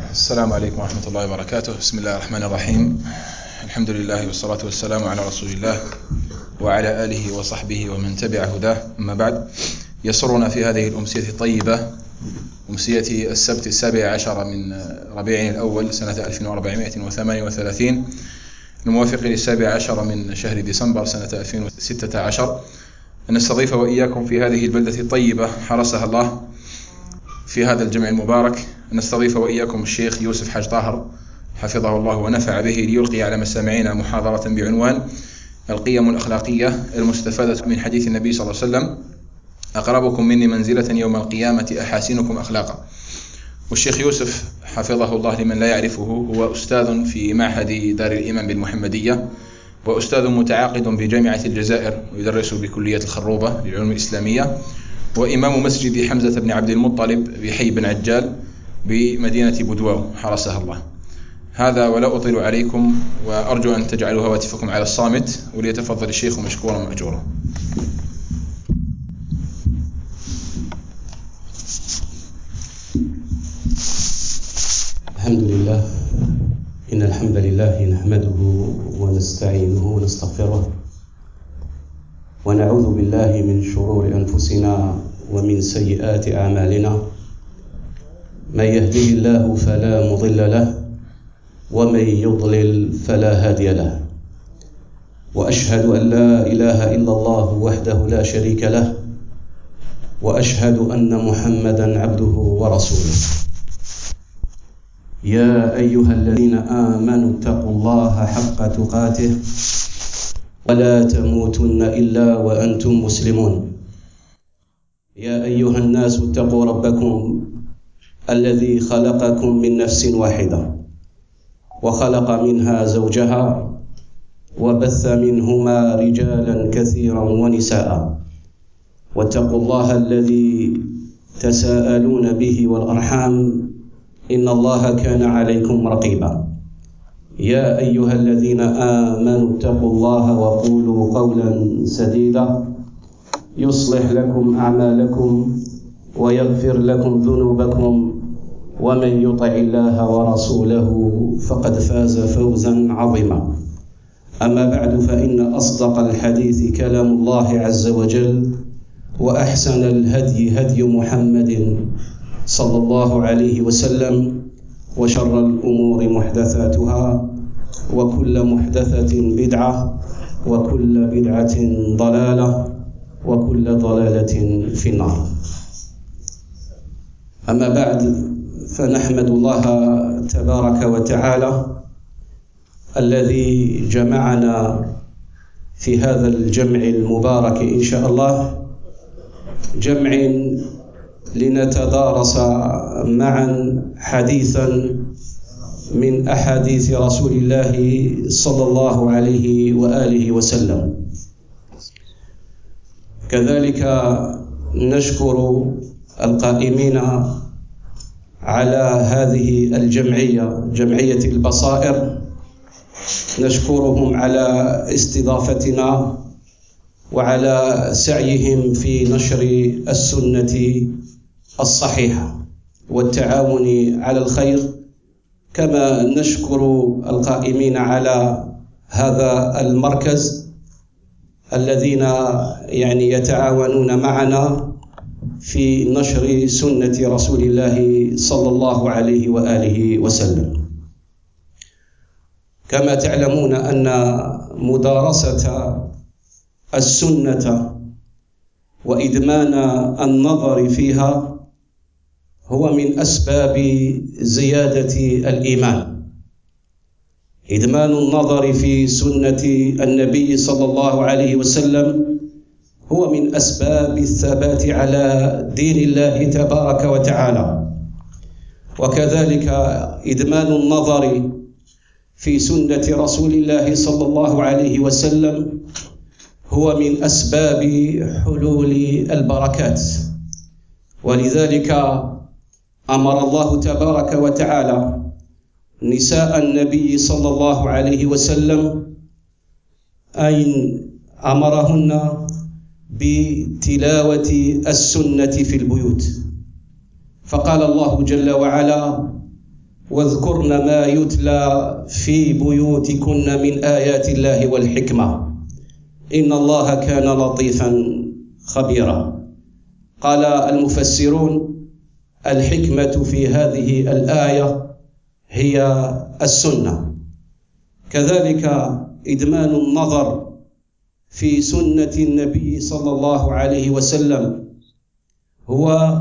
السلام عليكم ورحمة الله وبركاته. بسم الله الرحمن الرحيم. الحمد لله والصلاة والسلام على رسول الله وعلى آله وصحبه ومن تبع هداه. أما بعد، يسرنا في هذه الأمسية الطيبة، أمسية السبت 17 من ربيع الأول سنة 1438 الموافق 17 من شهر ديسمبر سنة 2016، أن نستضيف وإياكم في هذه البلدة الطيبة حرسها الله في هذا الجمع المبارك، نستضيف وإياكم الشيخ يوسف حاج طاهر حفظه الله ونفع به، ليلقي على مسامعنا محاضرة بعنوان القيم الأخلاقية المستفادة من حديث النبي صلى الله عليه وسلم: أقربكم مني منزلة يوم القيامة أحاسنكم أخلاقا. والشيخ يوسف حفظه الله لمن لا يعرفه هو أستاذ في معهد دار الإمام بالمحمدية، وأستاذ متعاقد بجامعة الجزائر، ويدرس بكلية الخروبة للعلوم الإسلامية، وإمام مسجد حمزة بن عبد المطلب بحي بن عجال بمدينة بودواو حرسها الله. هذا ولا أطيل عليكم، وأرجو أن تجعلوا هواتفكم على الصامت، وليتفضل الشيخ مشكورا مأجورا. الحمد لله، إن الحمد لله نحمده ونستعينه ونستغفره، ونعوذ بالله من شرور أنفسنا ومن سيئات أعمالنا. من يهده الله فلا مضل له، ومن يضلل فلا هادي له، وأشهد أن لا إله إلا الله وحده لا شريك له، وأشهد أن محمدًا عبده ورسوله. يا أيها الذين آمنوا اتقوا الله حق تقاته ولا تموتن إلا وأنتم مسلمون. يا أيها الناس اتقوا ربكم الذي خلقكم من نفس واحدة، وخلق منها زوجها، وبث منهما رجالا كثيرا ونساء. واتقوا الله الذي تساءلون به والأرحام، إن الله كان عليكم رقيبا. يا أيها الذين آمنوا اتقوا الله وقولوا قولا سديدا يصلح لكم أعمالكم ويغفر لكم ذنوبكم، ومن يطع الله ورسوله فقد فاز فوزا عظيما. أما بعد، فإن أصدق الحديث كلام الله عز وجل، وأحسن الهدي هدي محمد صلى الله عليه وسلم، وشر الأمور محدثاتها، وكل محدثة بدعة، وكل بدعة ضلالة، وكل ضلالة في النار. أما بعد، فنحمد الله تبارك وتعالى الذي جمعنا في هذا الجمع المبارك إن شاء الله، جمع لنتدارس معا حديثا من أحاديث رسول الله صلى الله عليه وآله وسلم. كذلك نشكر القائمين على هذه الجمعية، جمعية البصائر، نشكرهم على استضافتنا وعلى سعيهم في نشر السنة الصحيحة والتعاون على الخير. كما نشكر القائمين على هذا المركز الذين يتعاونون معنا في نشر سنة رسول الله صلى الله عليه وآله وسلم. كما تعلمون أن مدارسة السنة وإدمان النظر فيها هو من أسباب زيادة الإيمان. إدمان النظر في سنة النبي صلى الله عليه وسلم هو من أسباب الثبات على دين الله تبارك وتعالى. وكذلك إدمان النظر في سنة رسول الله صلى الله عليه وسلم هو من أسباب حلول البركات. ولذلك أمر الله تبارك وتعالى نساء النبي صلى الله عليه وسلم أن أمرهن بتلاوة السنة في البيوت، فقال الله جل وعلا: واذكرن ما يتلى في بيوتكن من آيات الله والحكمة إن الله كان لطيفا خبيرا. قال المفسرون: الحكمة في هذه الآية هي السنة، كذلك إدمان النظر في سنة النبي صلى الله عليه وسلم هو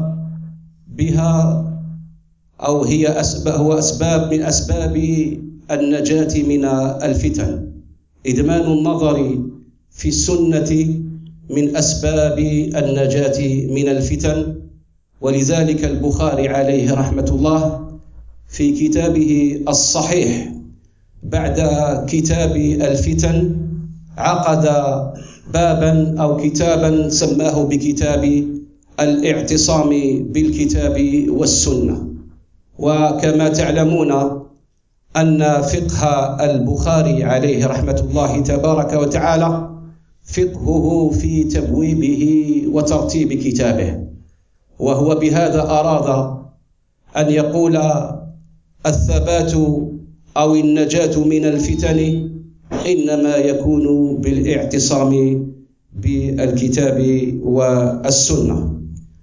أسباب من أسباب النجاة من الفتن. إدمان النظر في السنة من أسباب النجاة من الفتن. ولذلك البخاري عليه رحمة الله في كتابه الصحيح بعد كتاب الفتن عقد بابا أو كتابا سماه بكتاب الاعتصام بالكتاب والسنة. وكما تعلمون أن فقه البخاري عليه رحمة الله تبارك وتعالى فقهه في تبويبه وترتيب كتابه، وهو بهذا أراد أن يقول الثبات أو النجاة من الفتن إنما يكون بالاعتصام بالكتاب والسنة.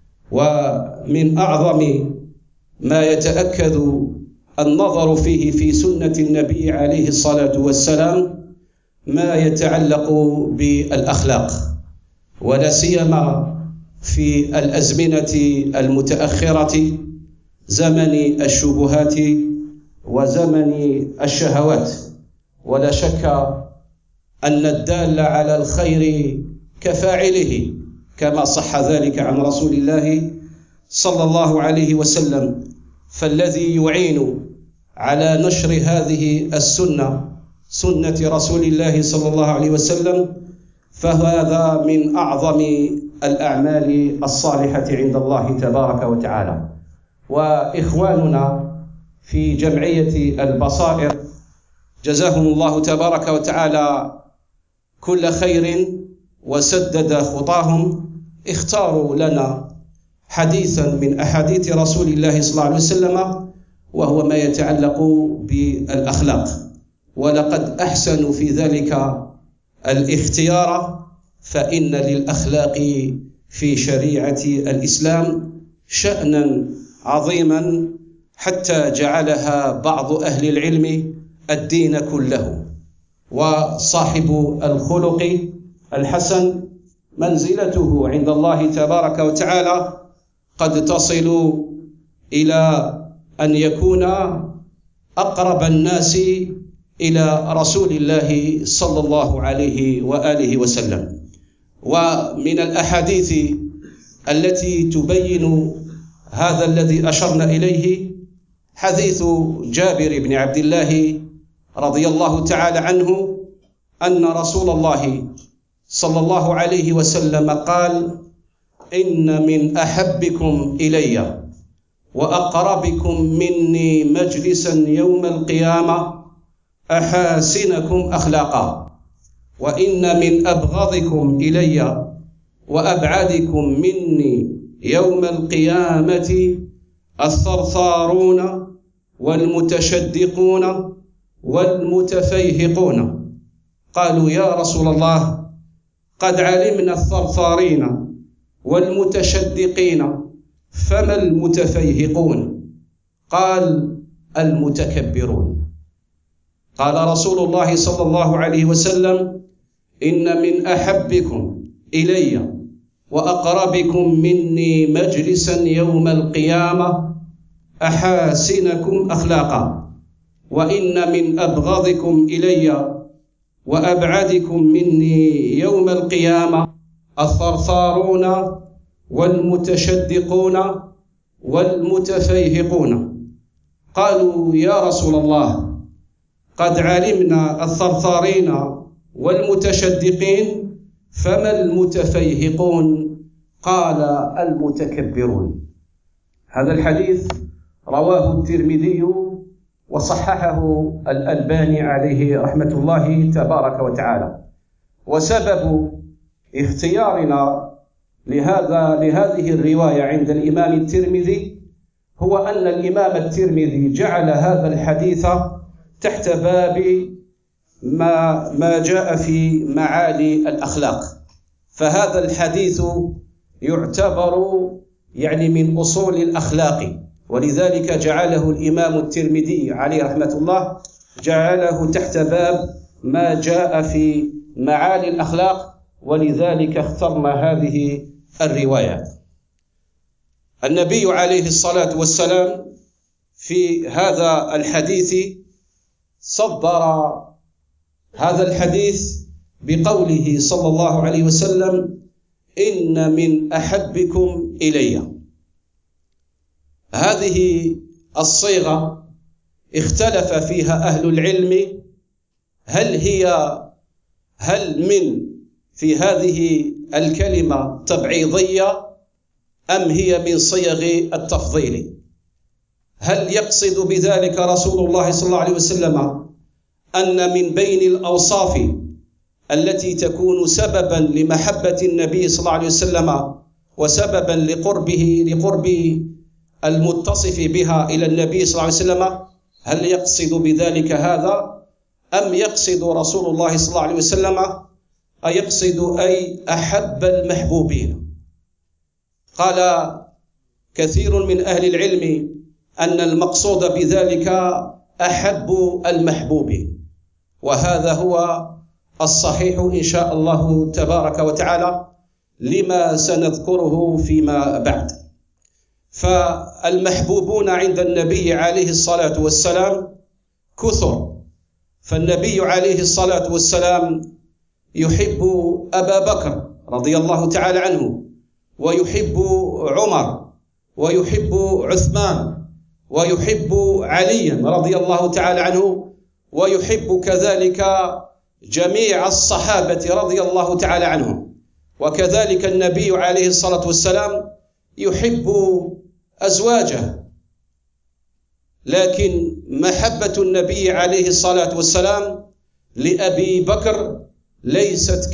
ومن أعظم ما يتأكد النظر فيه في سنة النبي عليه الصلاة والسلام ما يتعلق بالأخلاق، ولا سيما في الأزمنة المتأخرة، زمن الشبهات وزمن الشهوات. ولا شك أن الدال على الخير كفاعله، كما صح ذلك عن رسول الله صلى الله عليه وسلم. فالذي يعين على نشر هذه السنة، سنة رسول الله صلى الله عليه وسلم، فهذا من أعظم الأعمال الصالحة عند الله تبارك وتعالى. وإخواننا في جمعية البصائر جزاهم الله تبارك وتعالى كل خير وسدد خطاهم، اختاروا لنا حديثا من أحاديث رسول الله صلى الله عليه وسلم، وهو ما يتعلق بالأخلاق. ولقد أحسنوا في ذلك الاختيار، فإن للأخلاق في شريعة الإسلام شأنا عظيما حتى جعلها بعض أهل العلم الدين كله. وصاحب الخلق الحسن منزلته عند الله تبارك وتعالى قد تصل إلى أن يكون أقرب الناس إلى رسول الله صلى الله عليه وآله وسلم. ومن الأحاديث التي تبين هذا الذي أشرنا إليه حديث جابر بن عبد الله رضي الله تعالى عنه أن رسول الله صلى الله عليه وسلم قال: إن من أحبكم إلي وأقربكم مني مجلسا يوم القيامة أحاسنكم أخلاقا، وإن من أبغضكم إلي وأبعدكم مني يوم القيامة الثرثارون والمتشدقون والمتفيهقون. قالوا: يا رسول الله، قد علمنا الثرثارين والمتشدقين، فما المتفيهقون؟ قال: المتكبرون. قال رسول الله صلى الله عليه وسلم: إن من أحبكم إلي وأقربكم مني مجلسا يوم القيامة أحاسنكم أخلاقا، وإن من أبغضكم إلي وأبعدكم مني يوم القيامة الثرثارون والمتشدقون والمتفيهقون. قالوا: يا رسول الله، قد علمنا الثرثارين والمتشدقين، فما المتفيهقون؟ قال: المتكبرون. هذا الحديث رواه الترمذي وصححه الألباني عليه رحمة الله تبارك وتعالى. وسبب اختيارنا لهذه الرواية عند الإمام الترمذي هو أن الإمام الترمذي جعل هذا الحديث تحت باب ما جاء في معالي الأخلاق، فهذا الحديث يعتبر من أصول الأخلاق، ولذلك جعله الإمام الترمذي عليه رحمة الله جعله تحت باب ما جاء في معالي الأخلاق، ولذلك اخترنا هذه الروايات. النبي عليه الصلاة والسلام في هذا الحديث صدر هذا الحديث بقوله صلى الله عليه وسلم: إن من أحبكم إلي. هذه الصيغة اختلف فيها أهل العلم، هل من في هذه الكلمة تبعيضية أم هي من صيغ التفضيل؟ هل يقصد بذلك رسول الله صلى الله عليه وسلم أن من بين الأوصاف التي تكون سببا لمحبة النبي صلى الله عليه وسلم وسببا لقرب المتصف بها إلى النبي صلى الله عليه وسلم، هل يقصد بذلك هذا أم يقصد رسول الله صلى الله عليه وسلم يقصد أي أحب المحبوبين؟ قال كثير من أهل العلم أن المقصود بذلك أحب المحبوبين، وهذا هو الصحيح إن شاء الله تبارك وتعالى لما سنذكره فيما بعد. فالمحبوبون عند النبي عليه الصلاة والسلام كثر، فالنبي عليه الصلاة والسلام يحب أبا بكر رضي الله تعالى عنه، ويحب عمر، ويحب عثمان، ويحب عليا رضي الله تعالى عنه، ويحب كذلك جميع الصحابة رضي الله تعالى عنهم. وكذلك النبي عليه الصلاة والسلام يحب أزواجه، لكن محبة النبي عليه الصلاة والسلام لأبي بكر ليست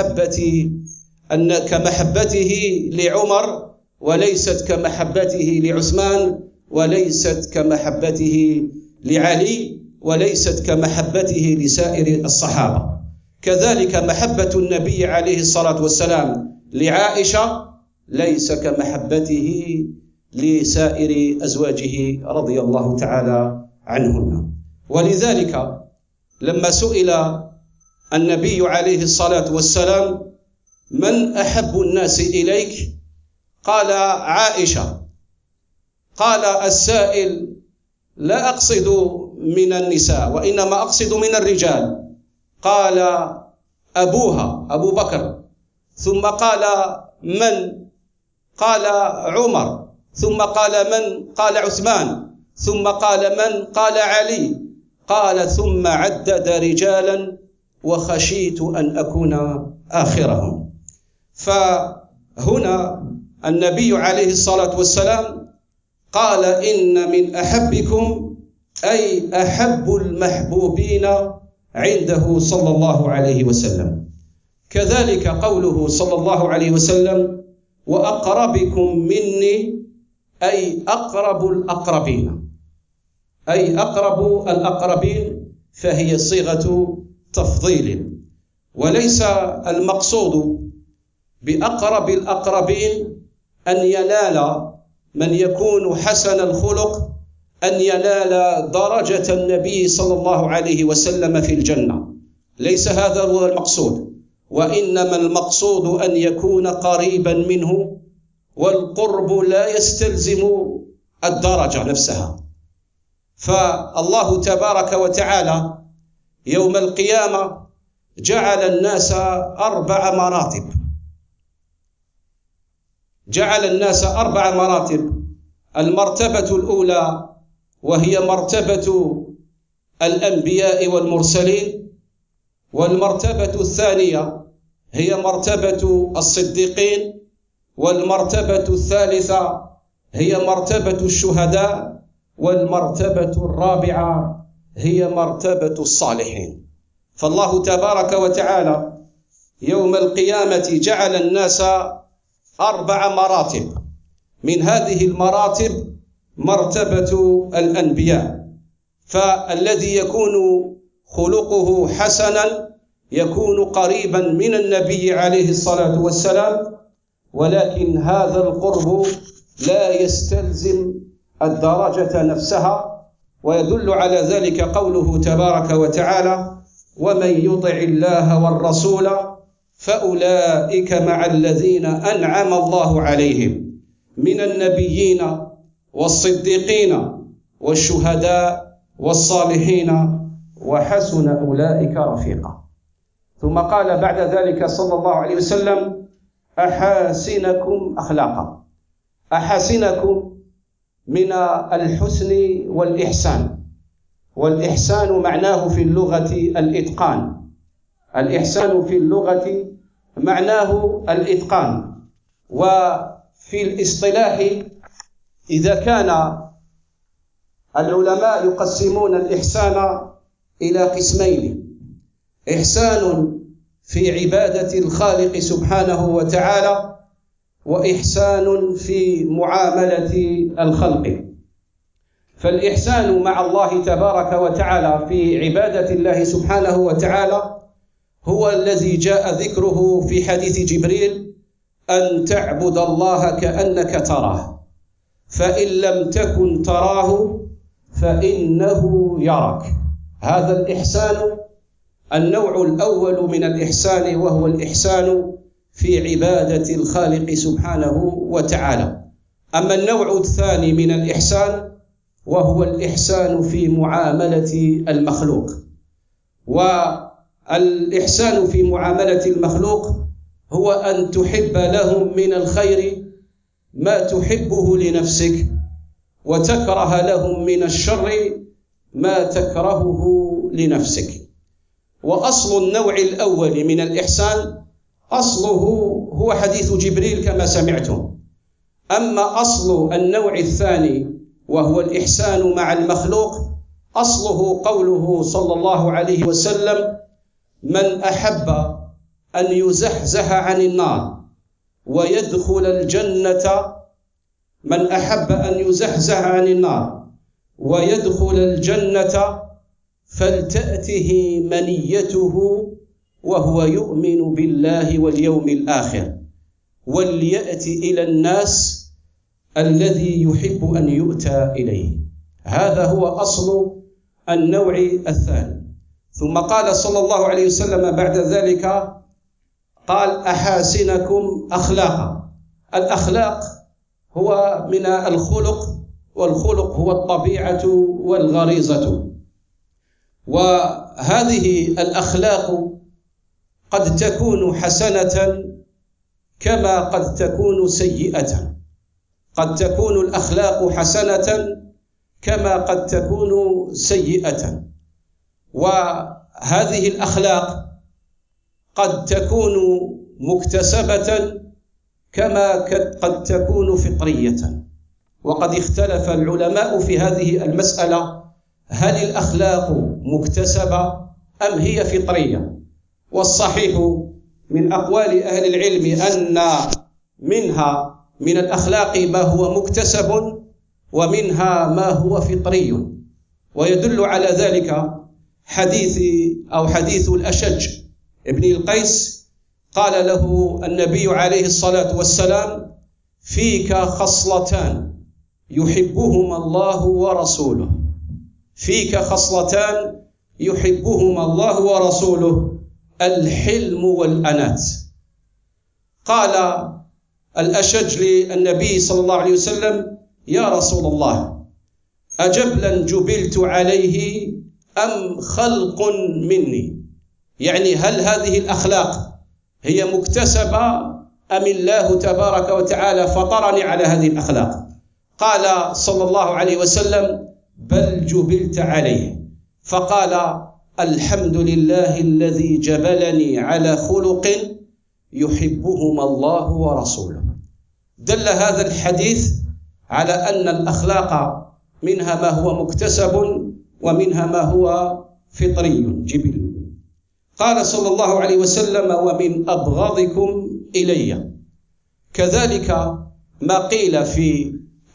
كمحبته لعمر، وليست كمحبته لعثمان، وليست كمحبته لعلي، وليست كمحبته لسائر الصحابة. كذلك محبة النبي عليه الصلاة والسلام لعائشة ليس كمحبته لسائر أزواجه رضي الله تعالى عنهن. ولذلك لما سئل النبي عليه الصلاة والسلام: من أحب الناس إليك؟ قال: عائشة. قال السائل: لا أقصد من النساء وإنما أقصد من الرجال. قال: أبوها أبو بكر. ثم قال: من؟ قال: عمر. ثم قال: من؟ قال: عثمان. ثم قال: من؟ قال: علي. قال: ثم عدد رجالا وخشيت أن أكون آخرهم. فهنا النبي عليه الصلاة والسلام قال: إن من أحبكم أي أحب المحبوبين عنده صلى الله عليه وسلم. كذلك قوله صلى الله عليه وسلم: وأقربكم مني أي أقرب الأقربين، أي أقرب الأقربين، فهي صيغة تفضيل، وليس المقصود بأقرب الأقربين أن ينال من يكون حسن الخلق، أن ينال درجة النبي صلى الله عليه وسلم في الجنة، ليس هذا هو المقصود، وإنما المقصود أن يكون قريبا منه، والقرب لا يستلزم الدرجة نفسها. فالله تبارك وتعالى يوم القيامة جعل الناس 4 مراتب، جعل الناس 4 مراتب. المرتبة الأولى وهي مرتبة الأنبياء والمرسلين، والمرتبة الثانية هي مرتبة الصديقين، والمرتبة الثالثة هي مرتبة الشهداء، والمرتبة الرابعة هي مرتبة الصالحين. فالله تبارك وتعالى يوم القيامة جعل الناس 4 مراتب. من هذه المراتب مرتبة الأنبياء، فالذي يكون خلقه حسنا يكون قريبا من النبي عليه الصلاة والسلام، ولكن هذا القرب لا يستلزم الدرجة نفسها، ويدل على ذلك قوله تبارك وتعالى: ومن يطع الله والرسول فأولئك مع الذين أنعم الله عليهم من النبيين والصديقين والشهداء والصالحين وحسن أولئك رفيقا. ثم قال بعد ذلك صلى الله عليه وسلم: أحاسنكم أخلاقا. أحاسنكم من الحسن والإحسان، والإحسان معناه في اللغة الإتقان. الإحسان في اللغة معناه الإتقان، وفي الاصطلاح إذا كان العلماء يقسمون الإحسان إلى قسمين: إحسان في عبادة الخالق سبحانه وتعالى، وإحسان في معاملة الخلق. فالإحسان مع الله تبارك وتعالى في عبادة الله سبحانه وتعالى هو الذي جاء ذكره في حديث جبريل: أن تعبد الله كأنك تراه، فإن لم تكن تراه فإنه يراك. هذا الإحسان النوع الأول من الإحسان، وهو الإحسان في عبادة الخالق سبحانه وتعالى. أما النوع الثاني من الإحسان وهو الإحسان في معاملة المخلوق. والإحسان في معاملة المخلوق هو أن تحب لهم من الخير ما تحبه لنفسك، وتكره لهم من الشر ما تكرهه لنفسك. وأصل النوع الأول من الإحسان أصله هو حديث جبريل كما سمعتم. أما أصل النوع الثاني وهو الإحسان مع المخلوق أصله قوله صلى الله عليه وسلم: من أحب أن يزحزح عن النار ويدخل الجنة، من أحب أن يزحزح عن النار ويدخل الجنة فلتأته منيته وهو يؤمن بالله واليوم الآخر، وليأتي إلى الناس الذي يحب أن يؤتى إليه. هذا هو أصل النوع الثاني. ثم قال صلى الله عليه وسلم بعد ذلك، قال: أحاسنكم أخلاقا. الأخلاق هو من الخلق، والخلق هو الطبيعة والغريزة. وهذه الأخلاق قد تكون حسنة كما قد تكون سيئة. قد تكون الأخلاق حسنة كما قد تكون سيئة. وهذه الأخلاق قد تكون مكتسبة كما قد تكون فطرية. وقد اختلف العلماء في هذه المسألة: هل الأخلاق مكتسبة أم هي فطرية؟ والصحيح من أقوال أهل العلم أن منها من الأخلاق ما هو مكتسب ومنها ما هو فطري. ويدل على ذلك حديث الأشج ابن القيس، قال له النبي عليه الصلاة والسلام: فيك خصلتان يحبهما الله ورسوله. فيك خصلتان يحبهما الله ورسوله: الحلم والأنات. قال الأشج للنبي صلى الله عليه وسلم: يا رسول الله، أجبلا جبلت عليه أم خلق مني؟ يعني هل هذه الأخلاق هي مكتسبة أم الله تبارك وتعالى فطرني على هذه الأخلاق؟ قال صلى الله عليه وسلم: بل جبلت عليه. فقال: الحمد لله الذي جبلني على خلق يحبهما الله ورسوله. دل هذا الحديث على أن الأخلاق منها ما هو مكتسب ومنها ما هو فطري جبلي. قال صلى الله عليه وسلم: ومن أبغضكم إلي. كذلك ما قيل في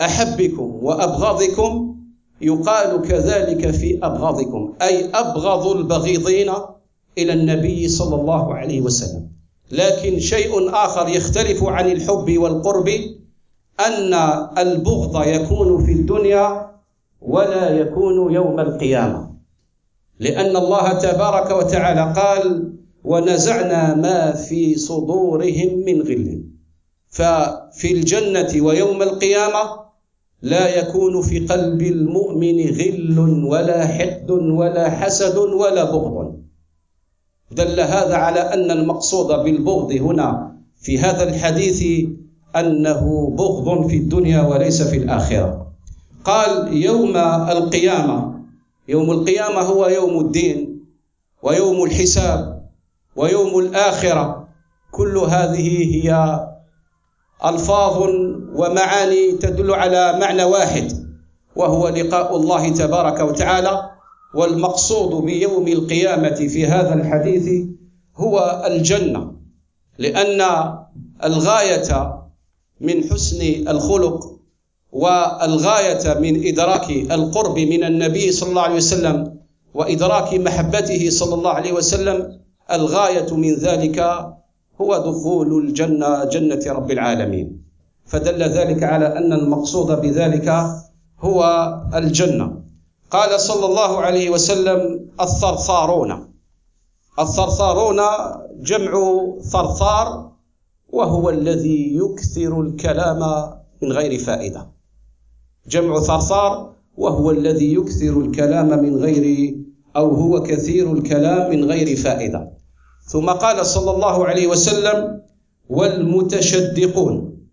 أحبكم وأبغضكم يقال كذلك في أبغضكم، أي أبغض البغيضين إلى النبي صلى الله عليه وسلم. لكن شيء آخر يختلف عن الحب والقرب، أن البغض يكون في الدنيا ولا يكون يوم القيامة، لأن الله تبارك وتعالى قال: ونزعنا ما في صدورهم من غل. ففي الجنة ويوم القيامة لا يكون في قلب المؤمن غل ولا حقد ولا حسد ولا بغض. دل هذا على أن المقصود بالبغض هنا في هذا الحديث أنه بغض في الدنيا وليس في الآخرة. قال: يوم القيامة. يوم القيامة هو يوم الدين ويوم الحساب ويوم الآخرة. كل هذه هي ألفاظ ومعاني تدل على معنى واحد، وهو لقاء الله تبارك وتعالى. والمقصود بيوم القيامة في هذا الحديث هو الجنة، لأن الغاية من حسن الخلق والغاية من إدراك القرب من النبي صلى الله عليه وسلم وإدراك محبته صلى الله عليه وسلم، الغاية من ذلك هو دخول الجنة، جنة رب العالمين. فدل ذلك على أن المقصود بذلك هو الجنة. قال صلى الله عليه وسلم: الثرثارون. الثرثارون جمع ثرثار، وهو الذي يكثر الكلام من غير فائدة. جمع ثرثار وهو الذي يكثر الكلام من غير، أو هو كثير الكلام من غير فائدة. ثم قال صلى الله عليه وسلم: والمتشدقون.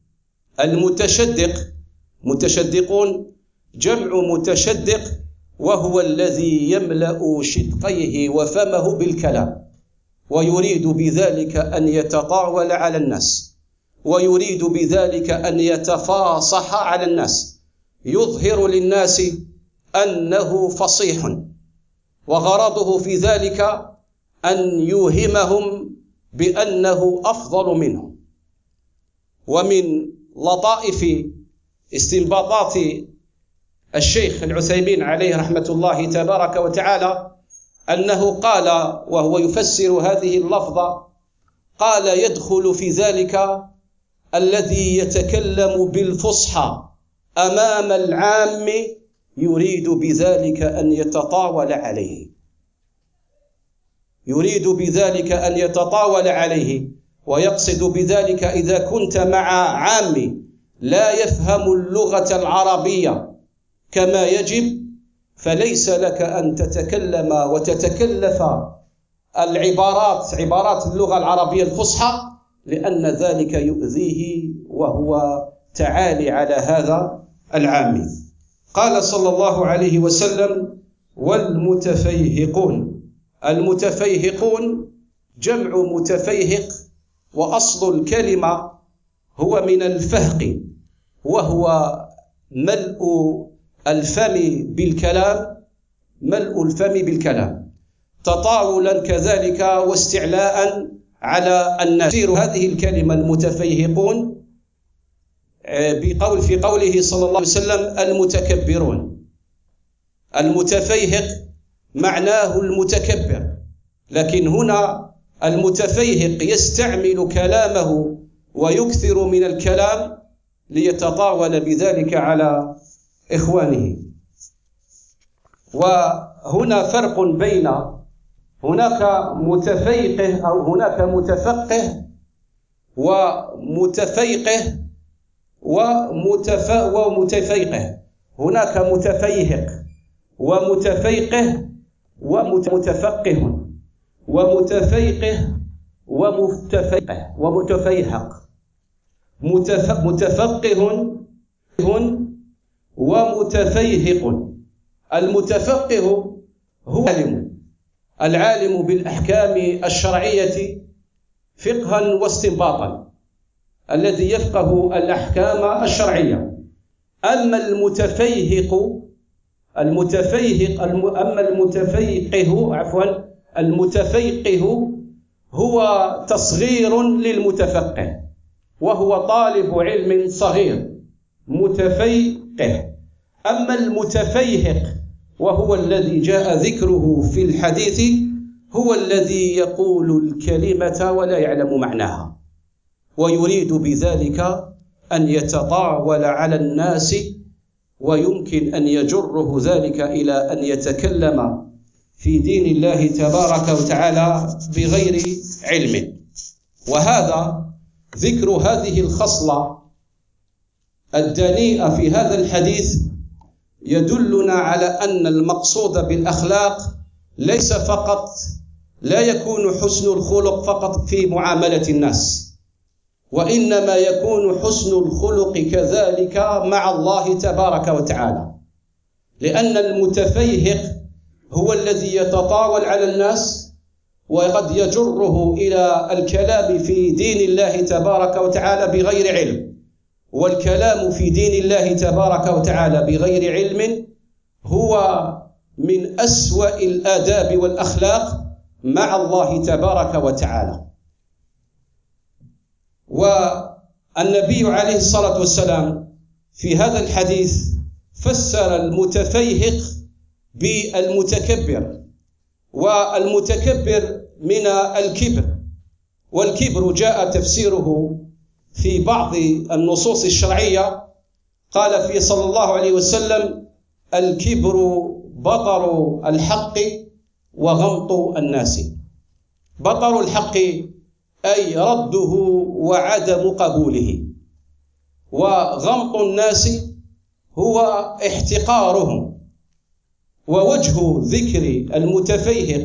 متشدقون جمع متشدق، وهو الذي يملأ شدقيه وفمه بالكلام، ويريد بذلك أن يتطاول على الناس، ويريد بذلك أن يتفاصح على الناس، يظهر للناس أنه فصيح، وغرضه في ذلك أن يوهمهم بأنه أفضل منهم. ومن لطائف استنباطات الشيخ العثيمين عليه رحمة الله تبارك وتعالى أنه قال، وهو يفسر هذه اللفظة، قال: يدخل في ذلك الذي يتكلم بالفصحى أمام العام يريد بذلك أن يتطاول عليه، يريد بذلك أن يتطاول عليه، ويقصد بذلك إذا كنت مع عام لا يفهم اللغة العربية كما يجب، فليس لك أن تتكلم وتتكلف عبارات اللغة العربية الفصحى، لأن ذلك يؤذيه وهو تعالي على هذا العام. قال صلى الله عليه وسلم: والمتفيهقون. المتفيهقون جمع متفيهق، وأصل الكلمة هو من الفهق، وهو ملء الفم بالكلام، تطاولا كذلك واستعلاء على الناس. هذه الكلمة المتفيهقون في قوله صلى الله عليه وسلم: المتكبرون. المتفيهق معناه المتكبر، لكن هنا المتفيهق يستعمل كلامه ويكثر من الكلام ليتطاول بذلك على إخوانه. وهنا فرق بين هناك متفيقه أو هناك متفقه ومتفيقه ومتفيقه. هناك متفيهق ومتفيقه ومتفقه ومتفيقه ومتفيهق. متفقه ومتفيهق. المتفقه هو العالم بالأحكام الشرعية فقها واستنباطا، الذي يفقه الأحكام الشرعية. أما المتفيقه هو تصغير للمتفقه، وهو طالب علم صغير متفيقه. أما المتفيهق وهو الذي جاء ذكره في الحديث هو الذي يقول الكلمة ولا يعلم معناها، ويريد بذلك أن يتطاول على الناس، ويمكن أن يجره ذلك إلى أن يتكلم في دين الله تبارك وتعالى بغير علم. وهذا ذكر هذه الخصلة الدنيئة في هذا الحديث يدلنا على أن المقصود بالأخلاق ليس فقط، لا يكون حسن الخلق فقط في معاملة الناس، وإنما يكون حسن الخلق كذلك مع الله تبارك وتعالى، لأن المتفيهق هو الذي يتطاول على الناس وقد يجره إلى الكلام في دين الله تبارك وتعالى بغير علم. والكلام في دين الله تبارك وتعالى بغير علم هو من أسوأ الآداب والأخلاق مع الله تبارك وتعالى. والنبي عليه الصلاة والسلام في هذا الحديث فسر المتفيهق بالمتكبر، والمتكبر من الكبر، والكبر جاء تفسيره في بعض النصوص الشرعية. قال فيه صلى الله عليه وسلم: الكبر بطر الحق وغمط الناس. بطر الحق أي رده وعدم قبوله، وغمط الناس هو احتقارهم. ووجه ذكر المتفيهق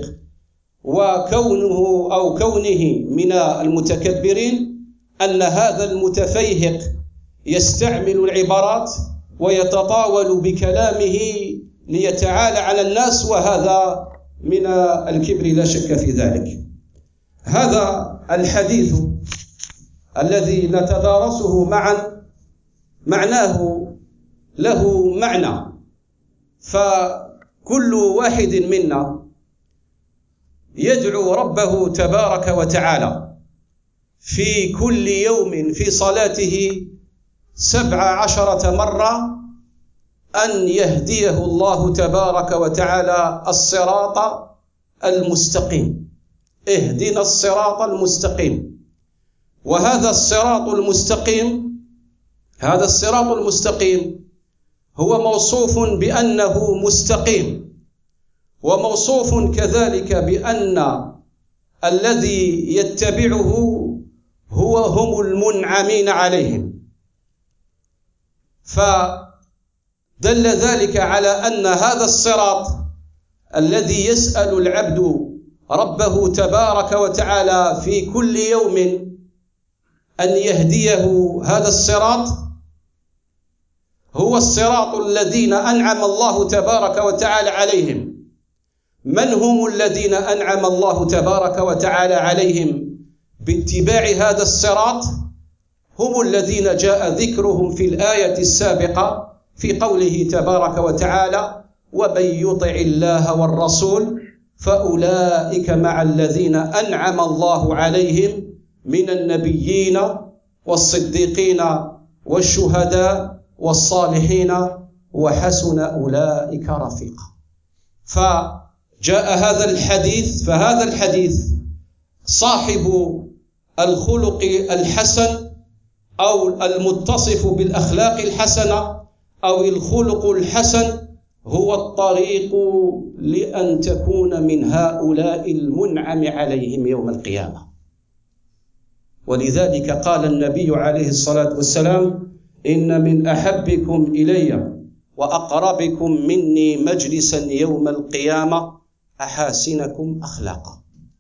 وكونه أو كونه من المتكبرين أن هذا المتفيهق يستعمل العبارات ويتطاول بكلامه ليتعالى على الناس، وهذا من الكبر لا شك في ذلك. هذا الحديث الذي نتدارسه معا معناه له معنى، فكل واحد منا يدعو ربه تبارك وتعالى في كل يوم في صلاته 17 مرة أن يهديه الله تبارك وتعالى الصراط المستقيم. اهدنا الصراط المستقيم. وهذا الصراط المستقيم، هذا الصراط المستقيم هو موصوف بأنه مستقيم، وموصوف كذلك بأن الذي يتبعه هم المنعمين عليهم. فدل ذلك على أن هذا الصراط الذي يسأل العبد ربه تبارك وتعالى في كل يوم أن يهديه، هذا الصراط هو الصراط الذين أنعم الله تبارك وتعالى عليهم. من هم الذين أنعم الله تبارك وتعالى عليهم باتباع هذا الصراط؟ هم الذين جاء ذكرهم في الآية السابقة في قوله تبارك وتعالى: ومن يطع الله والرسول فأولئك مع الذين أنعم الله عليهم من النبيين والصديقين والشهداء والصالحين وحسن أولئك رفيقا. فجاء هذا الحديث، فهذا الحديث صاحب الخلق الحسن أو المتصف بالأخلاق الحسنة أو الخلق الحسن هو الطريق لأن تكون من هؤلاء المنعم عليهم يوم القيامة. ولذلك قال النبي عليه الصلاة والسلام: إن من أحبكم إلي وأقربكم مني مجلسا يوم القيامة أحاسنكم أخلاقا.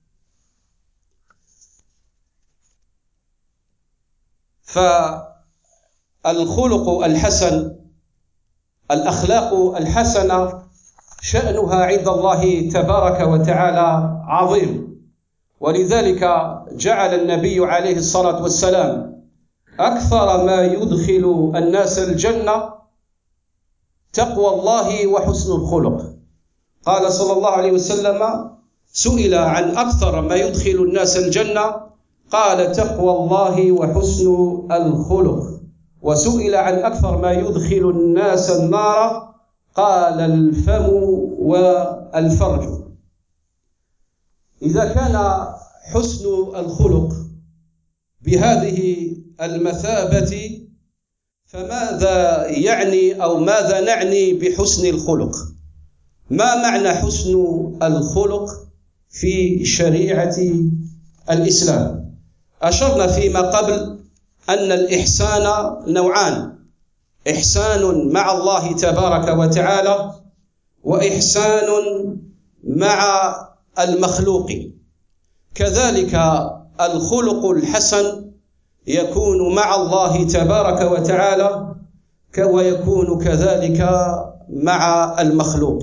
فالخلق الحسن، الأخلاق الحسنة شأنها عند الله تبارك وتعالى عظيم. ولذلك جعل النبي عليه الصلاة والسلام أكثر ما يدخل الناس الجنة تقوى الله وحسن الخلق. قال صلى الله عليه وسلم: سئل عن أكثر ما يدخل الناس الجنة، قال: تقوى الله وحسن الخلق. وسئل عن أكثر ما يدخل الناس النار قال الفم والفرج. إذا كان حسن الخلق بهذه المثابة فماذا يعني أو ماذا نعني بحسن الخلق؟ ما معنى حسن الخلق في شريعة الإسلام؟ أشرنا فيما قبل أن الإحسان نوعان: إحسان مع الله تبارك وتعالى، وإحسان مع المخلوق. كذلك الخلق الحسن يكون مع الله تبارك وتعالى ويكون كذلك مع المخلوق.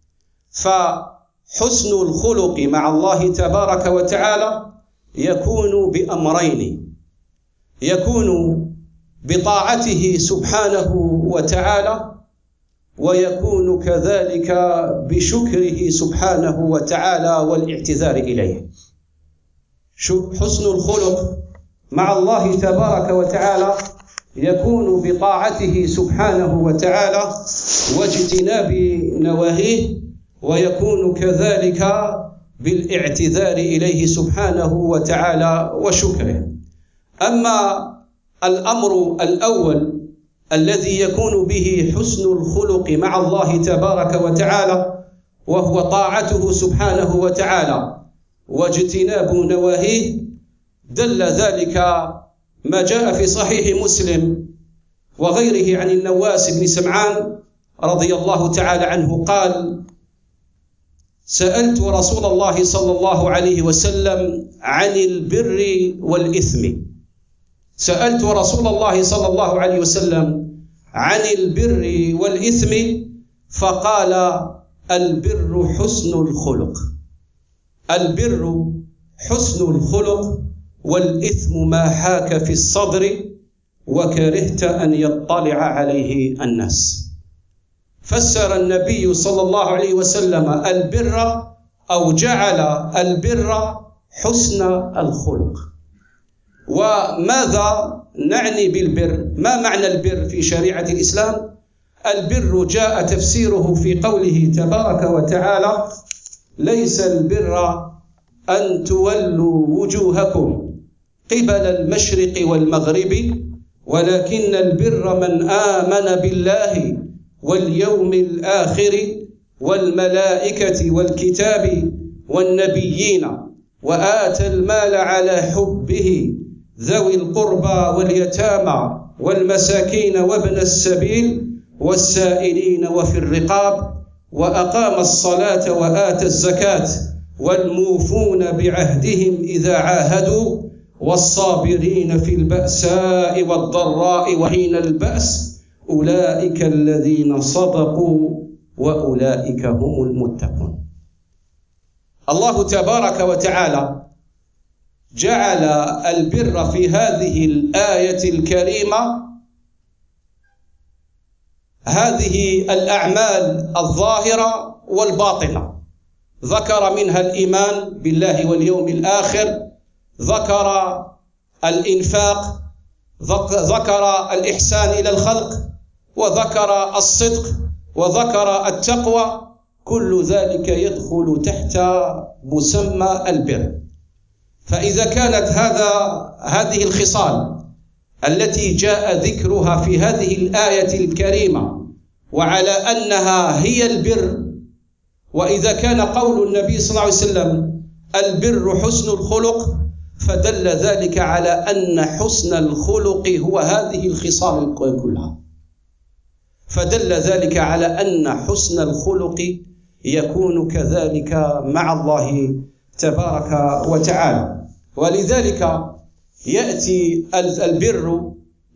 فحسن الخلق مع الله تبارك وتعالى يكون بأمرين: يكون بطاعته سبحانه وتعالى، ويكون كذلك بشكره سبحانه وتعالى والاعتذار إليه. حسن الخلق مع الله تبارك وتعالى يكون بطاعته سبحانه وتعالى واجتناب نواهيه، ويكون كذلك بالاعتذار إليه سبحانه وتعالى وشكره. أما الأمر الأول الذي يكون به حسن الخلق مع الله تبارك وتعالى وهو طاعته سبحانه وتعالى واجتناب نواهيه، دل ذلك ما جاء في صحيح مسلم وغيره عن النواس بن سمعان رضي الله تعالى عنه قال: سألت رسول الله صلى الله عليه وسلم عن البر والإثم. سألت رسول الله صلى الله عليه وسلم عن البر والإثم فقال: البر حسن الخلق. البر حسن الخلق، والإثم ما حاك في الصدر وكرهت أن يطلع عليه الناس. فسر النبي صلى الله عليه وسلم البر أو جعل البر حسن الخلق. وماذا نعني بالبر؟ ما معنى البر في شريعة الإسلام؟ البر جاء تفسيره في قوله تبارك وتعالى: ليس البر أن تولوا وجوهكم قبل المشرق والمغرب ولكن البر من آمن بالله واليوم الآخر والملائكة والكتاب والنبيين وآتى المال على حبه ذوي القربى واليتامى والمساكين وابن السبيل والسائلين وفي الرقاب وأقام الصلاة وآتى الزكاة والموفون بعهدهم إذا عاهدوا والصابرين في البأساء والضراء وحين البأس أولئك الذين صدقوا وأولئك هم المتقون. الله تبارك وتعالى جعل البر في هذه الآية الكريمة هذه الأعمال الظاهرة والباطنة، ذكر منها الإيمان بالله واليوم الآخر، ذكر الإنفاق، ذكر الإحسان إلى الخلق، وذكر الصدق، وذكر التقوى. كل ذلك يدخل تحت مسمى البر. فإذا كانت هذه الخصال التي جاء ذكرها في هذه الآية الكريمة وعلى أنها هي البر، وإذا كان قول النبي صلى الله عليه وسلم البر حسن الخلق، فدل ذلك على أن حسن الخلق هو هذه الخصال كلها. فدل ذلك على أن حسن الخلق يكون كذلك مع الله تبارك وتعالى. ولذلك يأتي البر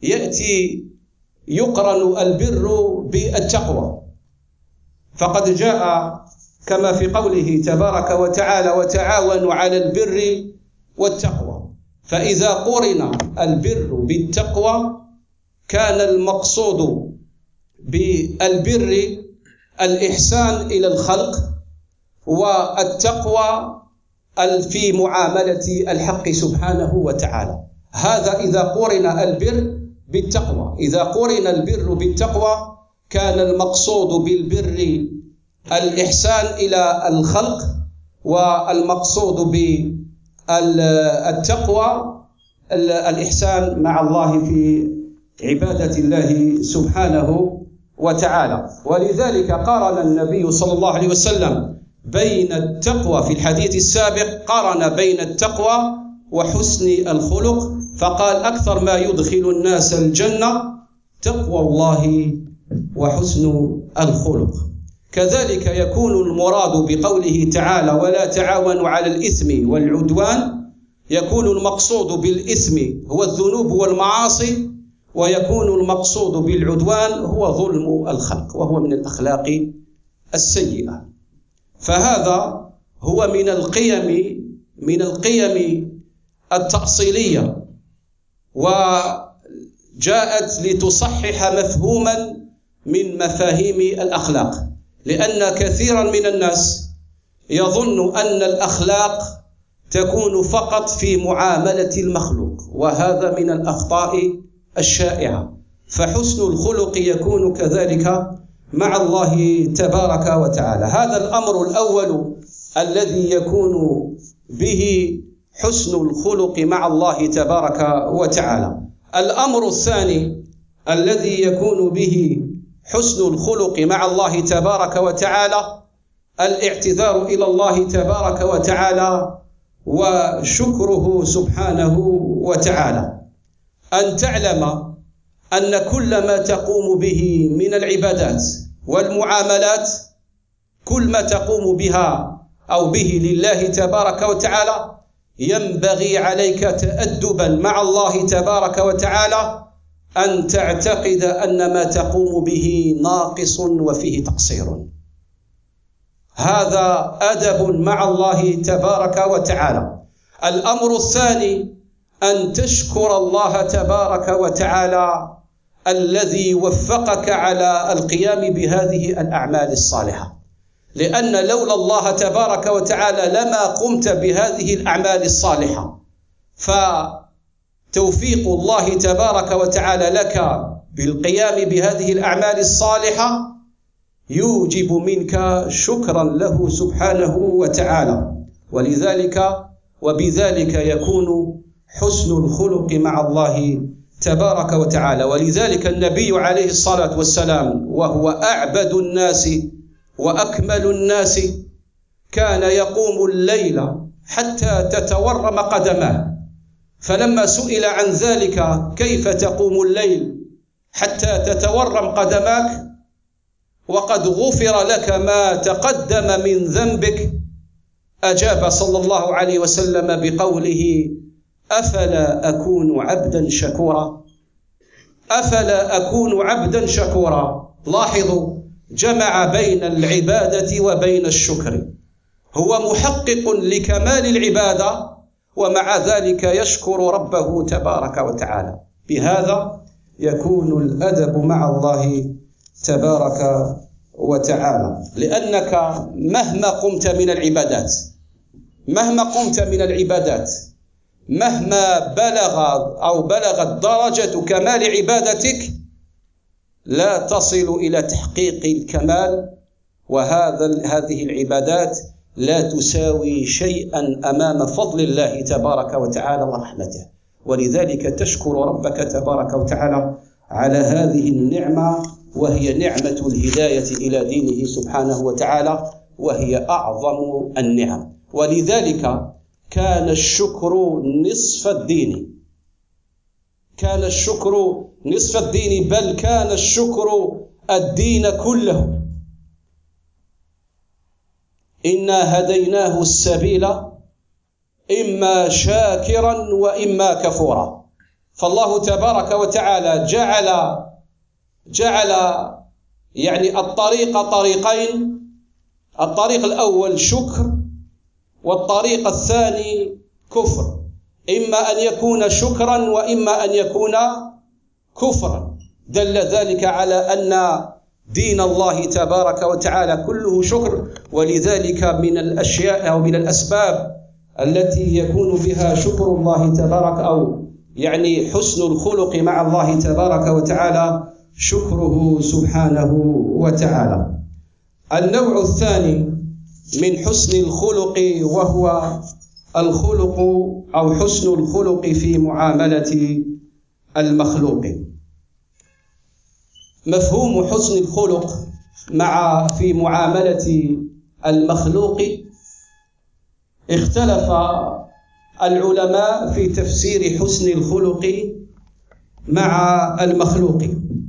يقرن البر بالتقوى، فقد جاء كما في قوله تبارك وتعالى: وتعاونوا على البر والتقوى. فإذا قرن البر بالتقوى كان المقصود بالبر الإحسان إلى الخلق، والتقوى في معاملة الحق سبحانه وتعالى. هذا إذا قرن البر بالتقوى. إذا قرن البر بالتقوى كان المقصود بالبر الإحسان إلى الخلق، والمقصود بالتقوى الإحسان مع الله في عبادة الله سبحانه وتعالى. ولذلك قارن النبي صلى الله عليه وسلم بين التقوى في الحديث السابق، قارن بين التقوى وحسن الخلق، فقال أكثر ما يدخل الناس الجنة تقوى الله وحسن الخلق. كذلك يكون المراد بقوله تعالى ولا تعاونوا على الإثم والعدوان، يكون المقصود بالإثم هو الذنوب والمعاصي، ويكون المقصود بالعدوان هو ظلم الخلق، وهو من الأخلاق السيئة. فهذا هو من القيم التأصيلية، وجاءت لتصحح مفهوما من مفاهيم الأخلاق، لأن كثيرا من الناس يظن أن الأخلاق تكون فقط في معاملة المخلوق، وهذا من الأخطاء الشائعة. فحسن الخلق يكون كذلك مع الله تبارك وتعالى. هذا الأمر الأول الذي يكون به حسن الخلق مع الله تبارك وتعالى. الأمر الثاني الذي يكون به حسن الخلق مع الله تبارك وتعالى الاعتذار إلى الله تبارك وتعالى وشكره سبحانه وتعالى. أن تعلم أن كل ما تقوم به من العبادات والمعاملات، كل ما تقوم بها أو به لله تبارك وتعالى، ينبغي عليك تأدبا مع الله تبارك وتعالى أن تعتقد أن ما تقوم به ناقص وفيه تقصير. هذا أدب مع الله تبارك وتعالى. الأمر الثاني أن تشكر الله تبارك وتعالى الذي وفقك على القيام بهذه الأعمال الصالحة، لأن لولا الله تبارك وتعالى لما قمت بهذه الأعمال الصالحة. فتوفيق الله تبارك وتعالى لك بالقيام بهذه الأعمال الصالحة يوجب منك شكرا له سبحانه وتعالى. وبذلك يكون حسن الخلق مع الله تبارك وتعالى. ولذلك النبي عليه الصلاة والسلام وهو أعبد الناس وأكمل الناس كان يقوم الليل حتى تتورم قدماه، فلما سئل عن ذلك كيف تقوم الليل حتى تتورم قدماك وقد غفر لك ما تقدم من ذنبك، أجاب صلى الله عليه وسلم بقوله أفلا أكون عبدا شكورا؟ أفلا أكون عبدا شكورا. لاحظوا، جمع بين العبادة وبين الشكر. هو محقق لكمال العبادة ومع ذلك يشكر ربه تبارك وتعالى. بهذا يكون الأدب مع الله تبارك وتعالى، لأنك مهما قمت من العبادات مهما بلغت درجة كمال عبادتك لا تصل إلى تحقيق الكمال، وهذه العبادات لا تساوي شيئا أمام فضل الله تبارك وتعالى ورحمته. ولذلك تشكر ربك تبارك وتعالى على هذه النعمة، وهي نعمة الهداية إلى دينه سبحانه وتعالى، وهي أعظم النعم. ولذلك كان الشكر نصف الدين، بل كان الشكر الدين كله. إنا هديناه السبيل إما شاكرا وإما كفورا. فالله تبارك وتعالى جعل يعني الطريق طريقين، الطريق الأول شكر والطريق الثاني كفر، إما أن يكون شكرا وإما أن يكون كفرا. دل ذلك على أن دين الله تبارك وتعالى كله شكر. ولذلك من الأشياء أو من الأسباب التي يكون بها شكر الله تبارك أو يعني حسن الخلق مع الله تبارك وتعالى شكره سبحانه وتعالى. النوع الثاني من حسن الخلق وهو الخلق أو حسن الخلق في معاملة المخلوق. مفهوم حسن الخلق في معاملة المخلوق اختلف العلماء في تفسير حسن الخلق مع المخلوق،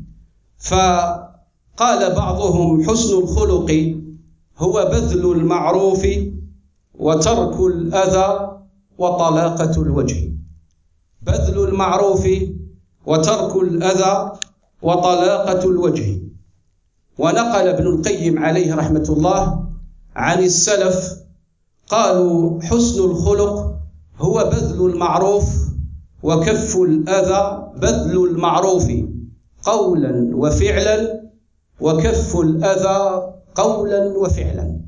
فقال بعضهم حسن الخلق هو بذل المعروف وترك الأذى وطلاقة الوجه. بذل المعروف وترك الأذى وطلاقة الوجه. ونقل ابن القيم عليه رحمة الله عن السلف قالوا حسن الخلق هو بذل المعروف وكف الأذى، بذل المعروف قولا وفعلا وكف الأذى قولا وفعلا.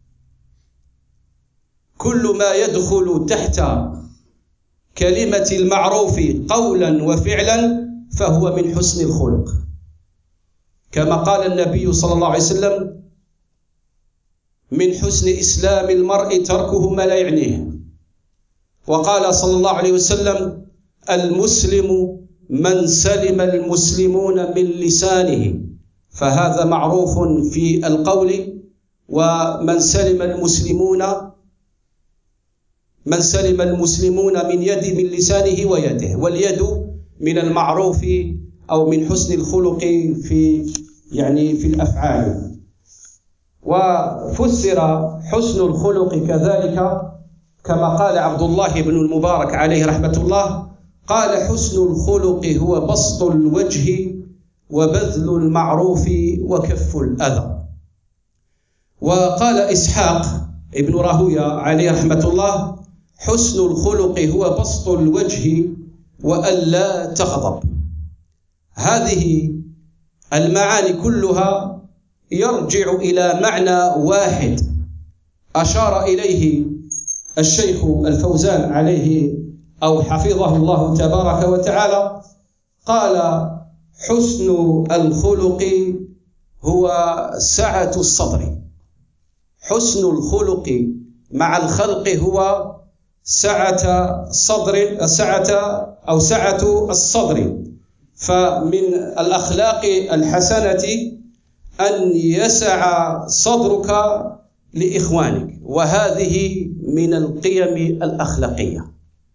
كل ما يدخل تحت كلمة المعروف قولا وفعلا فهو من حسن الخلق، كما قال النبي صلى الله عليه وسلم: من حسن إسلام المرء تركه ما لا يعنيه. وقال صلى الله عليه وسلم: المسلم من سلم المسلمون من لسانه، فهذا معروف في القول، ومن سلم المسلمون من لسانه ويده، واليد من المعروف أو من حسن الخلق في الأفعال. وفسر حسن الخلق كذلك كما قال عبد الله بن المبارك عليه رحمة الله، قال: حسن الخلق هو بسط الوجه وبذل المعروف وكف الأذى. وقال إسحاق ابن راهويه عليه رحمة الله: حسن الخلق هو بسط الوجه وألا تغضب. هذه المعاني كلها يرجع إلى معنى واحد أشار إليه الشيخ الفوزان عليه أو حفظه الله تبارك وتعالى. قال: حسن الخلق هو سعة الصدر. حسن الخلق مع الخلق هو سعة الصدر. فمن الأخلاق الحسنة أن يسع صدرك لإخوانك، وهذه من القيم الأخلاقية،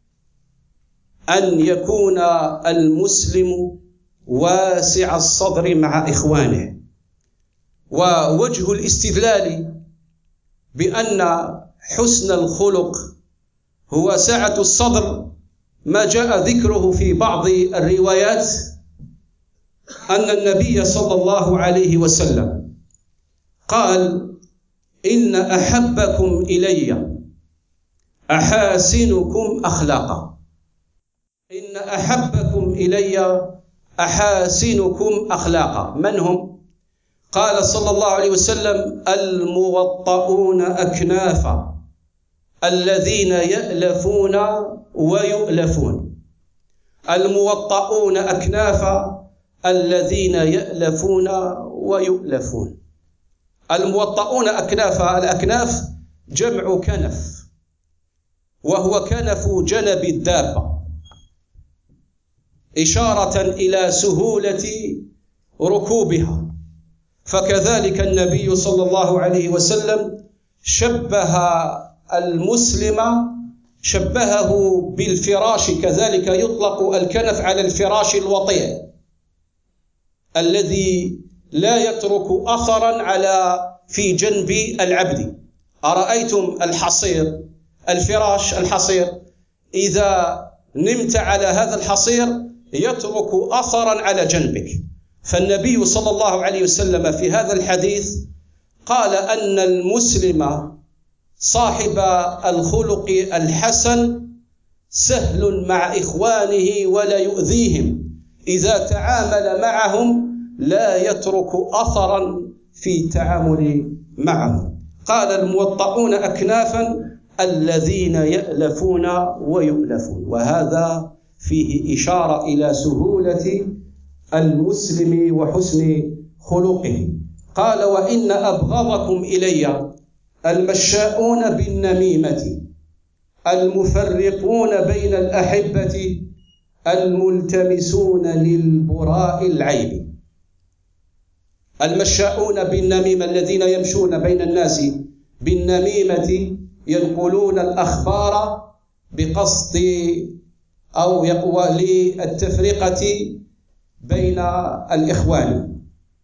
أن يكون المسلم واسع الصدر مع إخوانه. ووجه الاستدلال بأن حسن الخلق هو سعة الصدر ما جاء ذكره في بعض الروايات أن النبي صلى الله عليه وسلم قال: إن أحبكم إلي أحاسنكم أخلاقا. إن أحبكم إلي أحاسنكم أخلاقا. من هم؟ قال صلى الله عليه وسلم: الموطؤون أكنافا الذين يألفون ويؤلفون. الموطؤون أكنافا الذين يألفون ويؤلفون. الموطؤون أكنافا، الأكناف جمع كنف، وهو كنف جنب الدابة، إشارة إلى سهولة ركوبها. فكذلك النبي صلى الله عليه وسلم شبه المسلم، شبهه بالفراش. كذلك يطلق الكنف على الفراش الوطيء الذي لا يترك أثرا في جنب العبد. أرأيتم الحصير، الفراش الحصير، إذا نمت على هذا الحصير يترك أثرا على جنبك. فالنبي صلى الله عليه وسلم في هذا الحديث قال أن المسلم صاحب الخلق الحسن سهل مع إخوانه ولا يؤذيهم، إذا تعامل معهم لا يترك أثرا في التعامل معهم. قال: الموطؤون أكنافا الذين يألفون ويؤلفون. وهذا فيه إشارة إلى سهولة المسلم وحسن خلقه. قال: وإن أبغضكم إلي المشاؤون بالنميمة المفرقون بين الأحبة الملتمسون للبراء العيب. المشاؤون بالنميمة الذين يمشون بين الناس بالنميمة، ينقلون الأخبار بقصد أو يقوى للتفرقة بين الإخوان.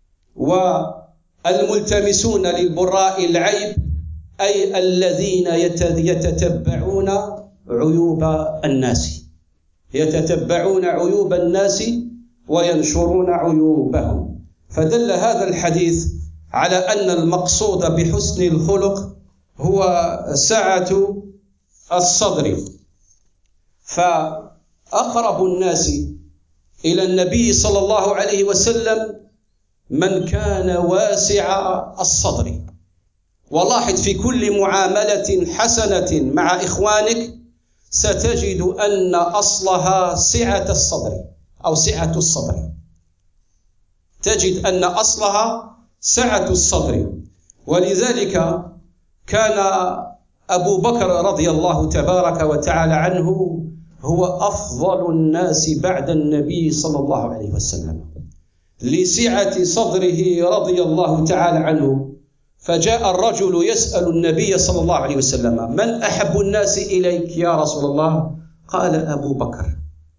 والملتمسون للبراء العيب أي الذين يتتبعون عيوب الناس، يتتبعون عيوب الناس وينشرون عيوبهم. فدل هذا الحديث على أن المقصود بحسن الخلق هو سعة الصدر. فأقرب الناس إلى النبي صلى الله عليه وسلم من كان واسع الصدر. ولاحظ في كل معاملة حسنة مع إخوانك ستجد أن أصلها سعة الصدر أو سعة الصدر، تجد أن أصلها سعة الصدر. ولذلك كان أبو بكر رضي الله تبارك وتعالى عنه هو أفضل الناس بعد النبي صلى الله عليه وسلم لسعة صدره رضي الله تعالى عنه. فجاء الرجل يسأل النبي صلى الله عليه وسلم: من أحب الناس إليك يا رسول الله؟ قال: أبو بكر.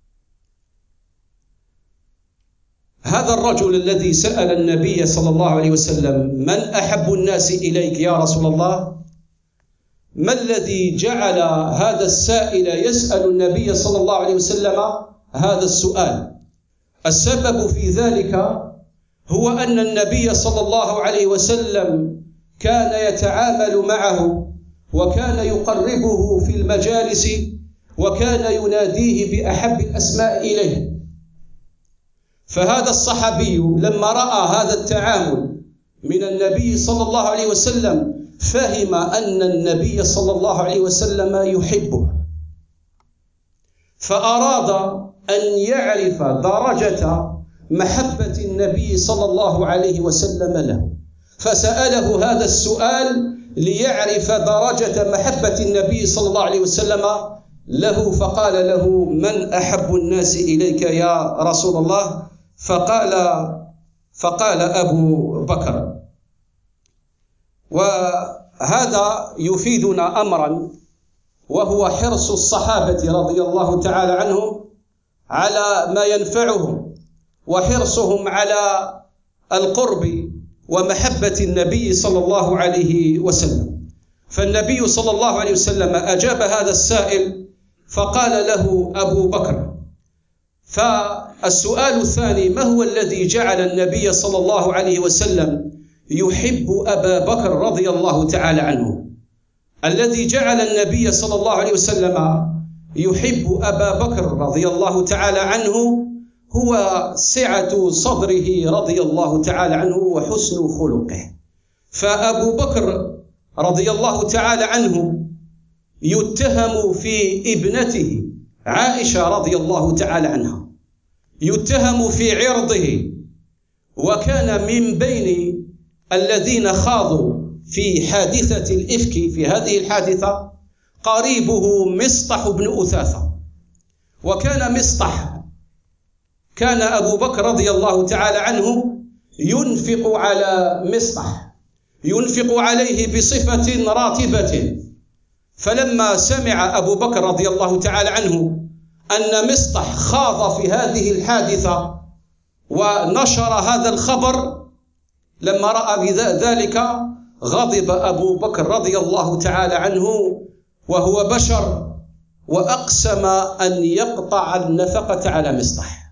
هذا الرجل الذي سأل النبي صلى الله عليه وسلم: من أحب الناس إليك يا رسول الله؟ ما الذي جعل هذا السائل يسأل النبي صلى الله عليه وسلم هذا السؤال؟ السبب في ذلك هو أن النبي صلى الله عليه وسلم كان يتعامل معه وكان يقربه في المجالس وكان يناديه بأحب الأسماء إليه. فهذا الصحابي لما رأى هذا التعامل من النبي صلى الله عليه وسلم فهم أن النبي صلى الله عليه وسلم يحبه، فأراد أن يعرف درجة محبة النبي صلى الله عليه وسلم له، فسأله هذا السؤال ليعرف درجة محبة النبي صلى الله عليه وسلم له. فقال له: من أحب الناس إليك يا رسول الله؟ فقال أبو بكر. وهذا يفيدنا أمرا، وهو حرص الصحابة رضي الله تعالى عنهم على ما ينفعهم وحرصهم على القرب ومحبة النبي صلى الله عليه وسلم. فالنبي صلى الله عليه وسلم أجاب هذا السائل فقال له أبو بكر. فالسؤال الثاني: ما هو الذي جعل النبي صلى الله عليه وسلم يحب أبا بكر رضي الله تعالى عنه؟ الذي جعل النبي صلى الله عليه وسلم يحب أبا بكر رضي الله تعالى عنه هو سعة صدره رضي الله تعالى عنه وحسن خلقه. فأبو بكر رضي الله تعالى عنه يتهم في ابنته عائشة رضي الله تعالى عنها، يتهم في عرضه، وكان من بين الذين خاضوا في حادثة الإفك في هذه الحادثة قريبه مصطح بن أثاثة. وكان مصطح كان أبو بكر رضي الله تعالى عنه ينفق على مصطح، ينفق عليه بصفة راتبة. فلما سمع أبو بكر رضي الله تعالى عنه أن مصطح خاض في هذه الحادثة ونشر هذا الخبر، لما رأى ذلك غضب أبو بكر رضي الله تعالى عنه وهو بشر، وأقسم أن يقطع النفقة على مصطح،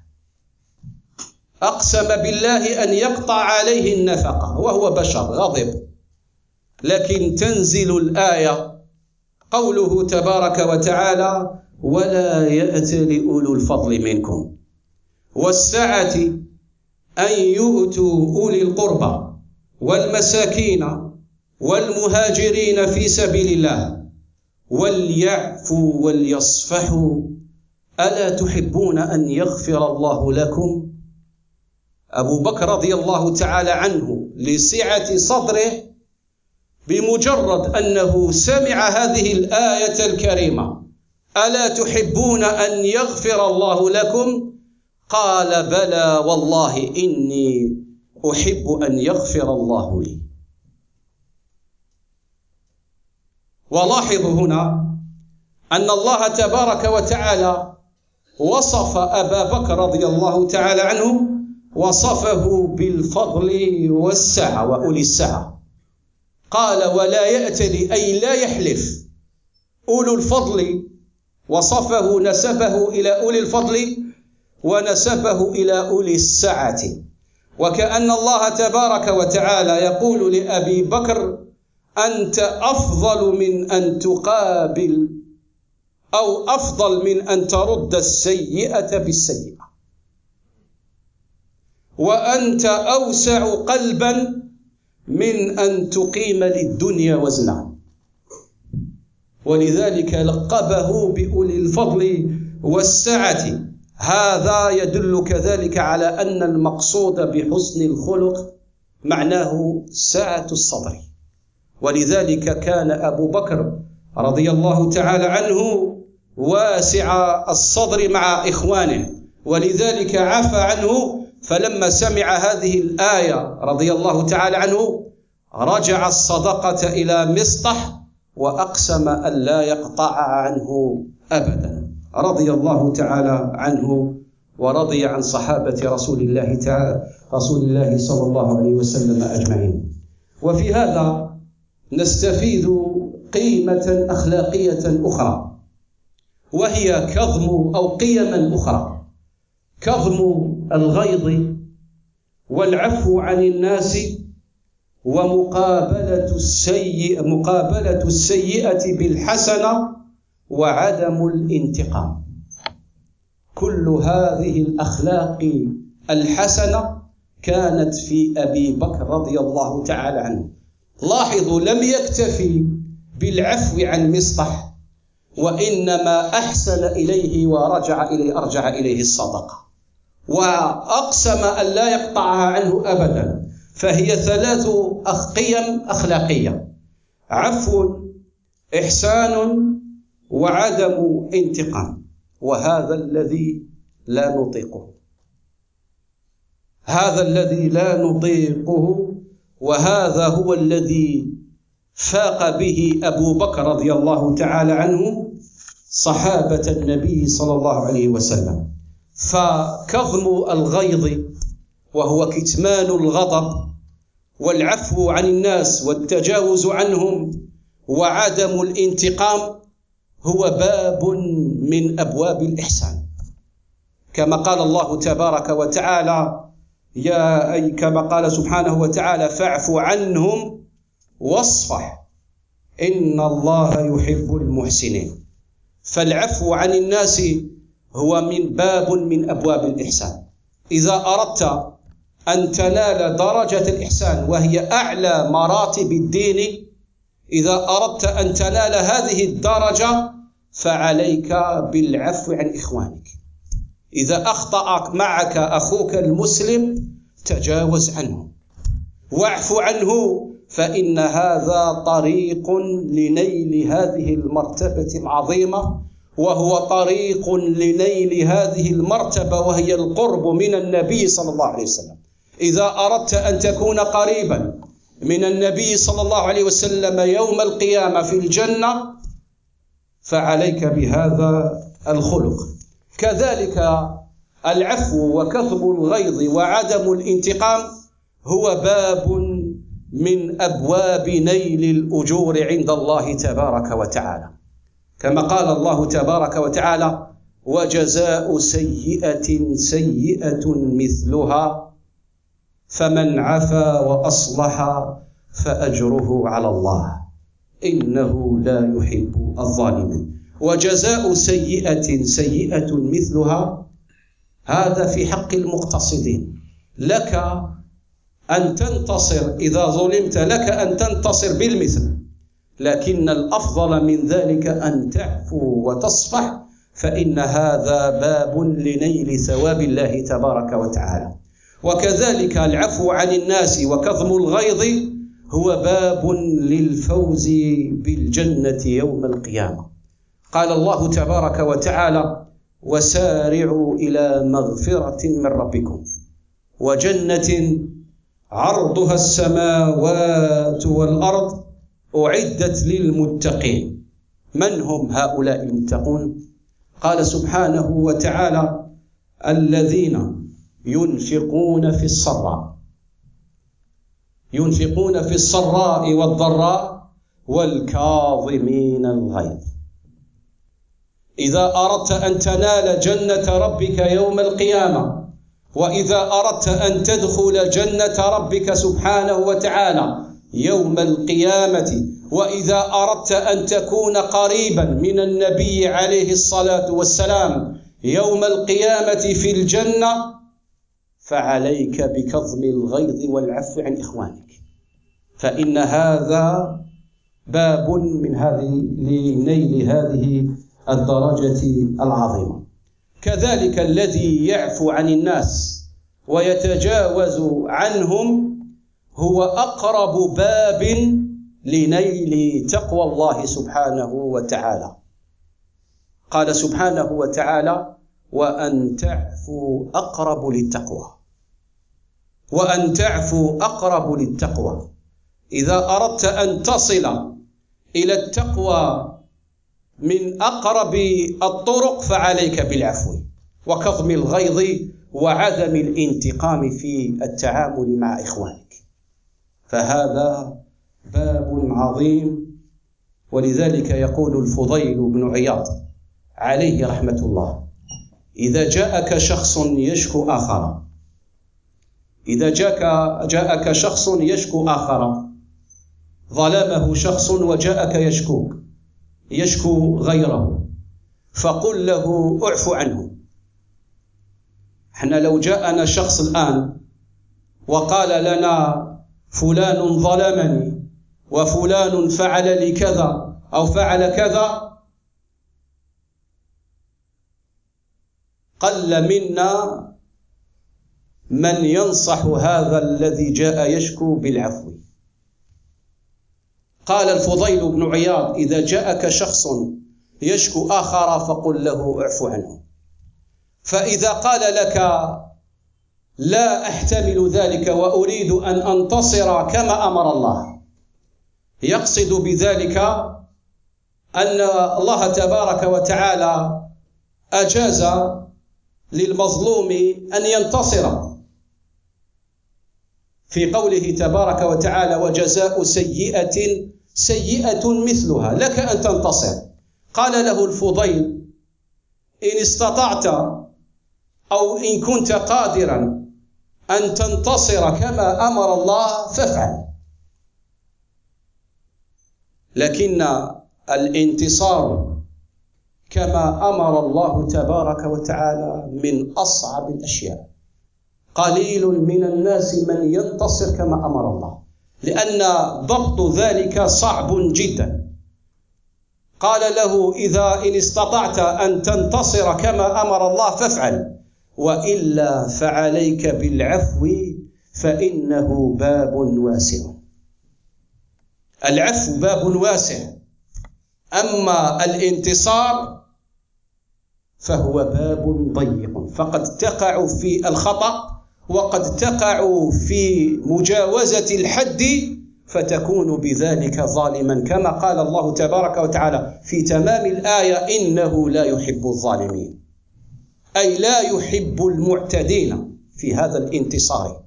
أقسم بالله أن يقطع عليه النفقة وهو بشر غضب. لكن تنزل الآية قوله تبارك وتعالى: ولا يأتل أولو الفضل منكم والسعة أن يؤتوا أولي القربى والمساكين والمهاجرين في سبيل الله وليعفوا وليصفحوا ألا تحبون أن يغفر الله لكم؟ أبو بكر رضي الله تعالى عنه لسعة صدره بمجرد أنه سمع هذه الآية الكريمة ألا تحبون أن يغفر الله لكم؟ قال بلى والله إني أحب أن يغفر الله لي. ولاحظوا هنا أن الله تبارك وتعالى وصف أبا بكر رضي الله تعالى عنه، وصفه بالفضل والسعة وأولي السعة. قال ولا يأتل أي لا يحلف أولو الفضل، وصفه نسبه إلى أولي الفضل ونسبه إلى أولي السعة، وكأن الله تبارك وتعالى يقول لأبي بكر أنت أفضل من أن تقابل أو أفضل من أن ترد السيئة بالسيئة، وأنت أوسع قلبا من أن تقيم للدنيا وزنا. ولذلك لقبه بأولي الفضل والسعة. هذا يدل كذلك على أن المقصود بحسن الخلق معناه سعة الصدر. ولذلك كان أبو بكر رضي الله تعالى عنه واسع الصدر مع إخوانه، ولذلك عفى عنه. فلما سمع هذه الآية رضي الله تعالى عنه رجع الصدقة إلى مصطح وأقسم أن لا يقطع عنه أبدا، رضي الله تعالى عنه ورضي عن صحابة رسول الله صلى الله عليه وسلم أجمعين. وفي هذا نستفيد قيمة أخلاقية أخرى، وهي كظم أو قيما أخرى، كظم الغيظ والعفو عن الناس ومقابلة السيئة بالحسنة وعدم الانتقام. كل هذه الأخلاق الحسنة كانت في أبي بكر رضي الله تعالى عنه. لاحظوا لم يكتفي بالعفو عن مصطح، وإنما أحسن إليه أرجع إليه الصدقة، وأقسم أن لا يقطعها عنه أبدا. فهي ثلاث قيم أخلاقية: عفو، إحسان، وعدم انتقام. وهذا الذي لا نطيقه، وهذا هو الذي فاق به أبو بكر رضي الله تعالى عنه صحابة النبي صلى الله عليه وسلم. فكظم الغيظ وهو كتمان الغضب، والعفو عن الناس والتجاوز عنهم، وعدم الانتقام هو باب من أبواب الإحسان. كما قال الله تبارك وتعالى كما قال سبحانه وتعالى فاعف عنهم واصفح إن الله يحب المحسنين. فالعفو عن الناس هو من باب من أبواب الإحسان. إذا أردت أن تنال درجة الإحسان وهي أعلى مراتب الدين، إذا أردت أن تنال هذه الدرجة فعليك بالعفو عن إخوانك. إذا أخطأ معك أخوك المسلم تجاوز عنه واعف عنه، فإن هذا طريق لنيل هذه المرتبة العظيمة، وهو طريق لنيل هذه المرتبة وهي القرب من النبي صلى الله عليه وسلم. إذا أردت أن تكون قريبا من النبي صلى الله عليه وسلم يوم القيامة في الجنة فعليك بهذا الخلق. كذلك العفو وكظم الغيظ وعدم الانتقام هو باب من أبواب نيل الأجور عند الله تبارك وتعالى، كما قال الله تبارك وتعالى وجزاء سيئة سيئة مثلها فمن عفا وأصلح فأجره على الله إنه لا يحب الظالمين. وجزاء سيئة سيئة مثلها هذا في حق المقتصدين. لك أن تنتصر إذا ظلمت، لك أن تنتصر بالمثل، لكن الأفضل من ذلك أن تعفو وتصفح، فإن هذا باب لنيل ثواب الله تبارك وتعالى. وكذلك العفو عن الناس وكظم الغيظ هو باب للفوز بالجنة يوم القيامة. قال الله تبارك وتعالى: وسارعوا إلى مغفرة من ربكم وجنة عرضها السماوات والأرض أعدت للمتقين. من هم هؤلاء المتقون؟ قال سبحانه وتعالى: الذين ينفقون في السراء والضراء والكاظمين الغيظ. إذا أردت أن تنال جنة ربك يوم القيامة، وإذا أردت أن تدخل جنة ربك سبحانه وتعالى يوم القيامة، وإذا أردت أن تكون قريبا من النبي عليه الصلاة والسلام يوم القيامة في الجنة، فعليك بكظم الغيظ والعفو عن إخوانك، فإن هذا باب من لنيل هذه الدرجة العظيمة. كذلك الذي يعفو عن الناس ويتجاوز عنهم هو أقرب باب لنيل تقوى الله سبحانه وتعالى. قال سبحانه وتعالى: وأن تعفوا أقرب للتقوى. وأن تعفوا أقرب للتقوى. إذا أردت أن تصل إلى التقوى من أقرب الطرق فعليك بالعفو وكظم الغيظ وعدم الانتقام في التعامل مع إخوانك، فهذا باب عظيم. ولذلك يقول الفضيل بن عياض عليه رحمة الله: إذا جاءك شخص يشكو آخر، إذا جاءك شخص يشكو آخر، ظلمه شخص وجاءك يشكو غيره، فقل له اعف عنه. احنا لو جاءنا شخص الآن وقال لنا فلان ظلمني وفلان فعل لي كذا أو فعل كذا، قل منا من ينصح هذا الذي جاء يشكو بالعفو. قال الفضيل بن عياض: إذا جاءك شخص يشكو آخر فقل له اعف عنه. فإذا قال لك لا أحتمل ذلك وأريد أن أنتصر كما أمر الله، يقصد بذلك أن الله تبارك وتعالى أجاز للمظلوم أن ينتصر في قوله تبارك وتعالى: وجزاء سيئة سيئة مثلها، لك أن تنتصر. قال له الفضيل: إن استطعت أو إن كنت قادرا أن تنتصر كما أمر الله فافعل. لكن الانتصار كما أمر الله تبارك وتعالى من أصعب الأشياء. قليل من الناس من ينتصر كما أمر الله، لأن ضبط ذلك صعب جدا. قال له: إن استطعت أن تنتصر كما أمر الله فافعل، وإلا فعليك بالعفو فإنه باب واسع. العفو باب واسع، أما الانتصار فهو باب ضيق، فقد تقع في الخطأ وقد تقع في مجاوزة الحد فتكون بذلك ظالما، كما قال الله تبارك وتعالى في تمام الآية: إنه لا يحب الظالمين، أي لا يحب المعتدين في هذا الانتصار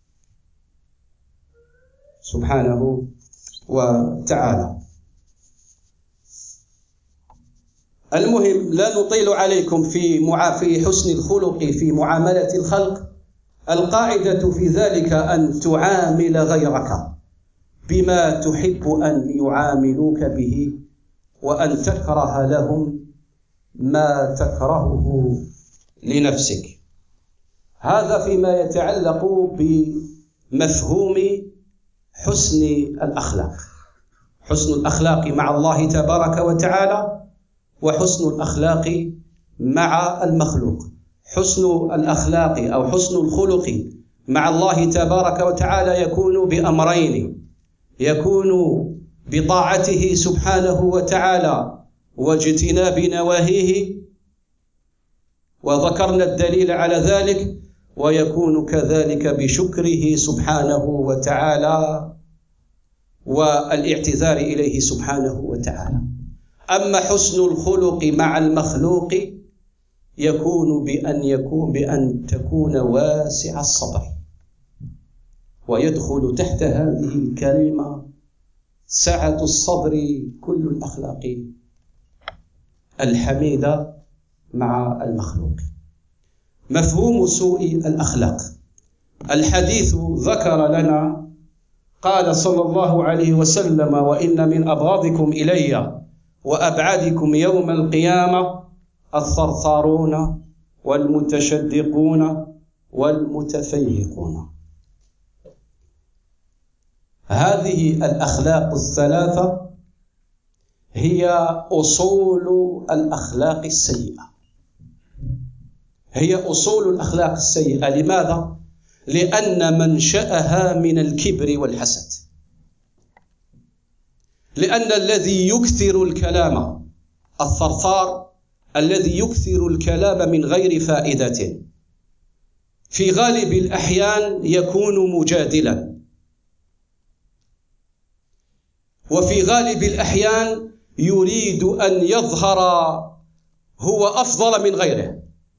سبحانه وتعالى. المهم لا نطيل عليكم في حسن الخلق في معاملة الخلق. القاعدة في ذلك أن تعامل غيرك بما تحب أن يعاملوك به، وأن تكره لهم ما تكرهه لنفسك. هذا فيما يتعلق بمفهوم حسن الأخلاق، حسن الأخلاق مع الله تبارك وتعالى، وحسن الأخلاق مع المخلوق. حسن الأخلاق أو حسن الخلق مع الله تبارك وتعالى يكون بأمرين: يكون بطاعته سبحانه وتعالى واجتناب نواهيه، وذكرنا الدليل على ذلك، ويكون كذلك بشكره سبحانه وتعالى والاعتذار إليه سبحانه وتعالى. أما حسن الخلق مع المخلوق يكون بأن تكون واسع الصدر، ويدخل تحت هذه الكلمة سعة الصدر كل الأخلاق الحميدة مع المخلوق. مفهوم سوء الأخلاق. الحديث ذكر لنا، قال صلى الله عليه وسلم: وإن من أبغضكم إلي وأبعدكم يوم القيامة الثرثارون والمتشدقون والمتفيهقون. هذه الأخلاق الثلاثة هي أصول الأخلاق السيئة، هي أصول الأخلاق السيئة. لماذا؟ لأن منشأها من الكبر والحسد. لأن الذي يكثر الكلام، الثرثار الذي يكثر الكلام من غير فائدة، في غالب الأحيان يكون مجادلا، وفي غالب الأحيان يريد أن يظهر هو أفضل من غيره.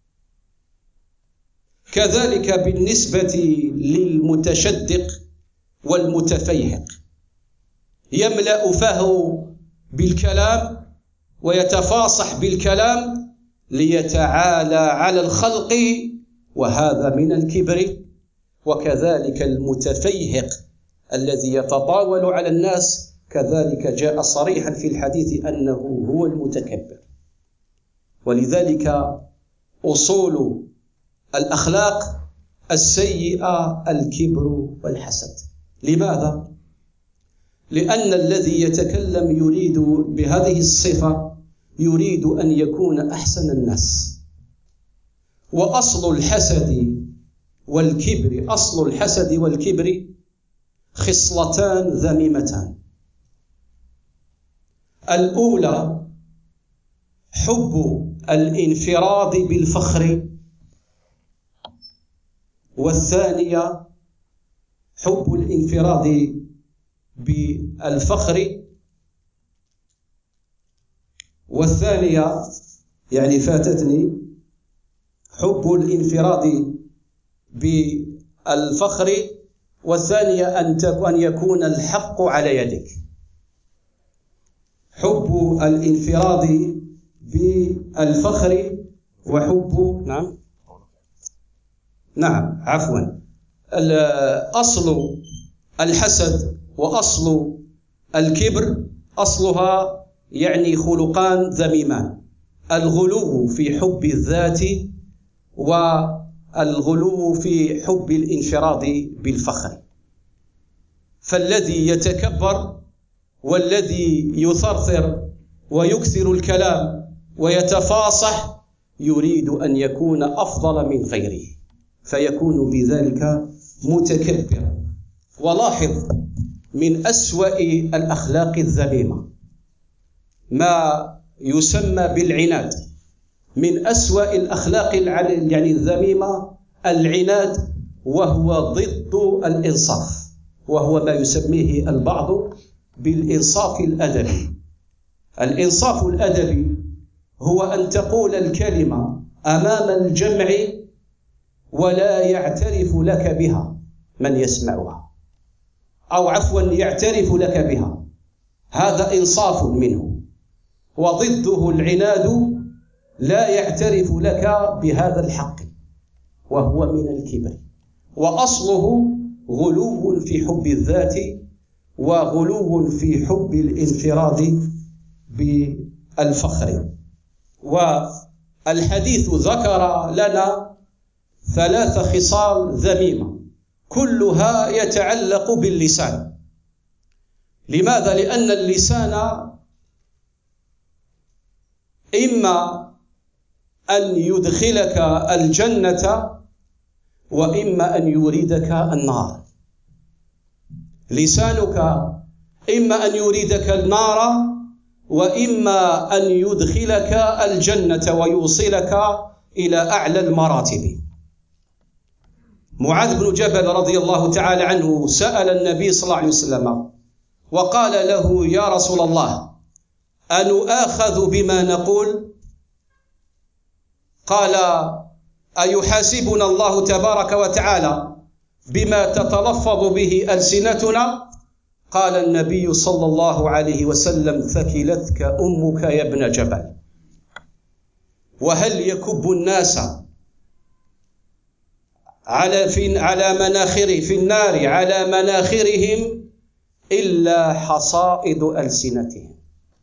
كذلك بالنسبة للمتشدق والمتفيهق، يملأ فاه بالكلام ويتفاصح بالكلام ليتعالى على الخلق، وهذا من الكبر. وكذلك المتفيهق الذي يتطاول على الناس، كذلك جاء صريحا في الحديث أنه هو المتكبر. ولذلك أصول الأخلاق السيئة الكبر والحسد. لماذا؟ لأن الذي يتكلم يريد بهذه الصفة يريد أن يكون أحسن الناس. وأصل الحسد والكبر، أصل الحسد والكبر خصلتان ذميمتان. الأولى حب الانفراد بالفخر، والثانية حب الانفراد بالفخر، والثانية يعني فاتتني، حب الانفراد بالفخر، والثانية أن يكون الحق على يدك. حب الانفراد بالفخر وحب أصل الحسد وأصل الكبر أصلها يعني خلقان ذميمان: الغلو في حب الذات والغلو في حب الانفراد بالفخر. فالذي يتكبر والذي يثرثر ويكثر الكلام ويتفاصح يريد أن يكون أفضل من غيره، فيكون بذلك متكبر. ولاحظ من أسوأ الأخلاق الذميمة ما يسمى بالعناد. من أسوأ الأخلاق يعني الذميمة العناد، وهو ضد الإنصاف، وهو ما يسميه البعض بالإنصاف الأدبي. الإنصاف الأدبي هو أن تقول الكلمة أمام الجمع ولا يعترف لك بها من يسمعها، أو عفوا يعترف لك بها، هذا إنصاف منه. وضده العناد، لا يعترف لك بهذا الحق، وهو من الكبر. وأصله غلو في حب الذات وغلو في حب الانفراد بالفخر. والحديث ذكر لنا 3 خصال ذميمة كلها يتعلق باللسان. لماذا؟ لأن اللسان إما أن يدخلك الجنة وإما أن يريدك النار. لسانك إما أن يريدك النار وإما أن يدخلك الجنة ويوصلك إلى أعلى المراتب. معاذ بن جبل رضي الله تعالى عنه سأل النبي صلى الله عليه وسلم وقال له: يا رسول الله، أنؤاخذ بما نقول؟ قال: أيحاسبنا الله تبارك وتعالى بما تتلفظ به ألسنتنا؟ قال النبي صلى الله عليه وسلم: ثكلتك أمك يا ابن جبل. وهل يكب الناس على مناخر في النار على مناخرهم إلا حصائد ألسنتهم؟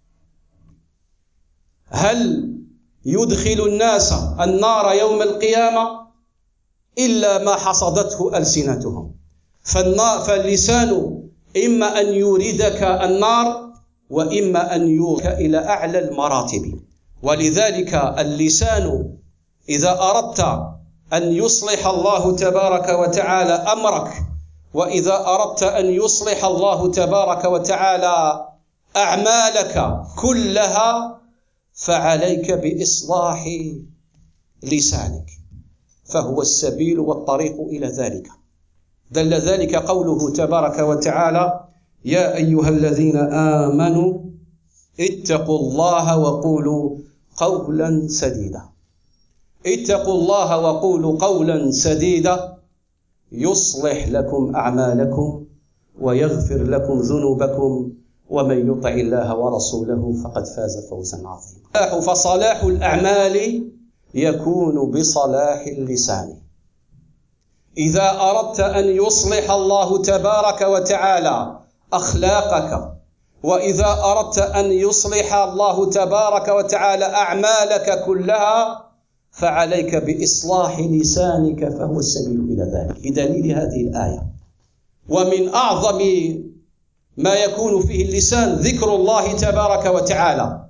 هل يدخل الناس النار يوم القيامة إلا ما حصدته ألسنتهم؟ فاللسان إما أن يوردك النار وإما أن يوردك إلى أعلى المراتب. ولذلك اللسان إذا أردت أن يصلح الله تبارك وتعالى أمرك، وإذا أردت أن يصلح الله تبارك وتعالى أعمالك كلها، فعليك بإصلاح لسانك، فهو السبيل والطريق إلى ذلك. دل ذلك قوله تبارك وتعالى: يا أيها الذين آمنوا اتقوا الله وقولوا قولا سديدا. اتقوا الله وقولوا قولا سديدا يصلح لكم أعمالكم ويغفر لكم ذنوبكم ومن يطع الله ورسوله فقد فاز فوزا عظيما. فصلاح الأعمال يكون بصلاح اللسان. إذا أردت أن يصلح الله تبارك وتعالى أخلاقك، وإذا أردت أن يصلح الله تبارك وتعالى أعمالك كلها، فعليك بإصلاح لسانك، فهو السبيل إلى ذلك، بدليل هذه الآية. ومن أعظم ما يكون فيه اللسان ذكر الله تبارك وتعالى،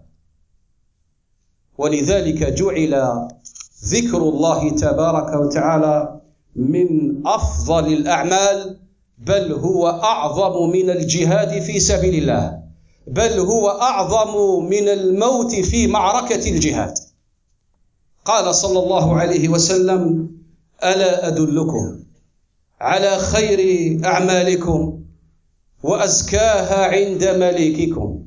ولذلك جعل ذكر الله تبارك وتعالى من أفضل الأعمال، بل هو أعظم من الجهاد في سبيل الله، بل هو أعظم من الموت في معركة الجهاد. قال صلى الله عليه وسلم: ألا أدلكم على خير أعمالكم وأزكاها عند مليككم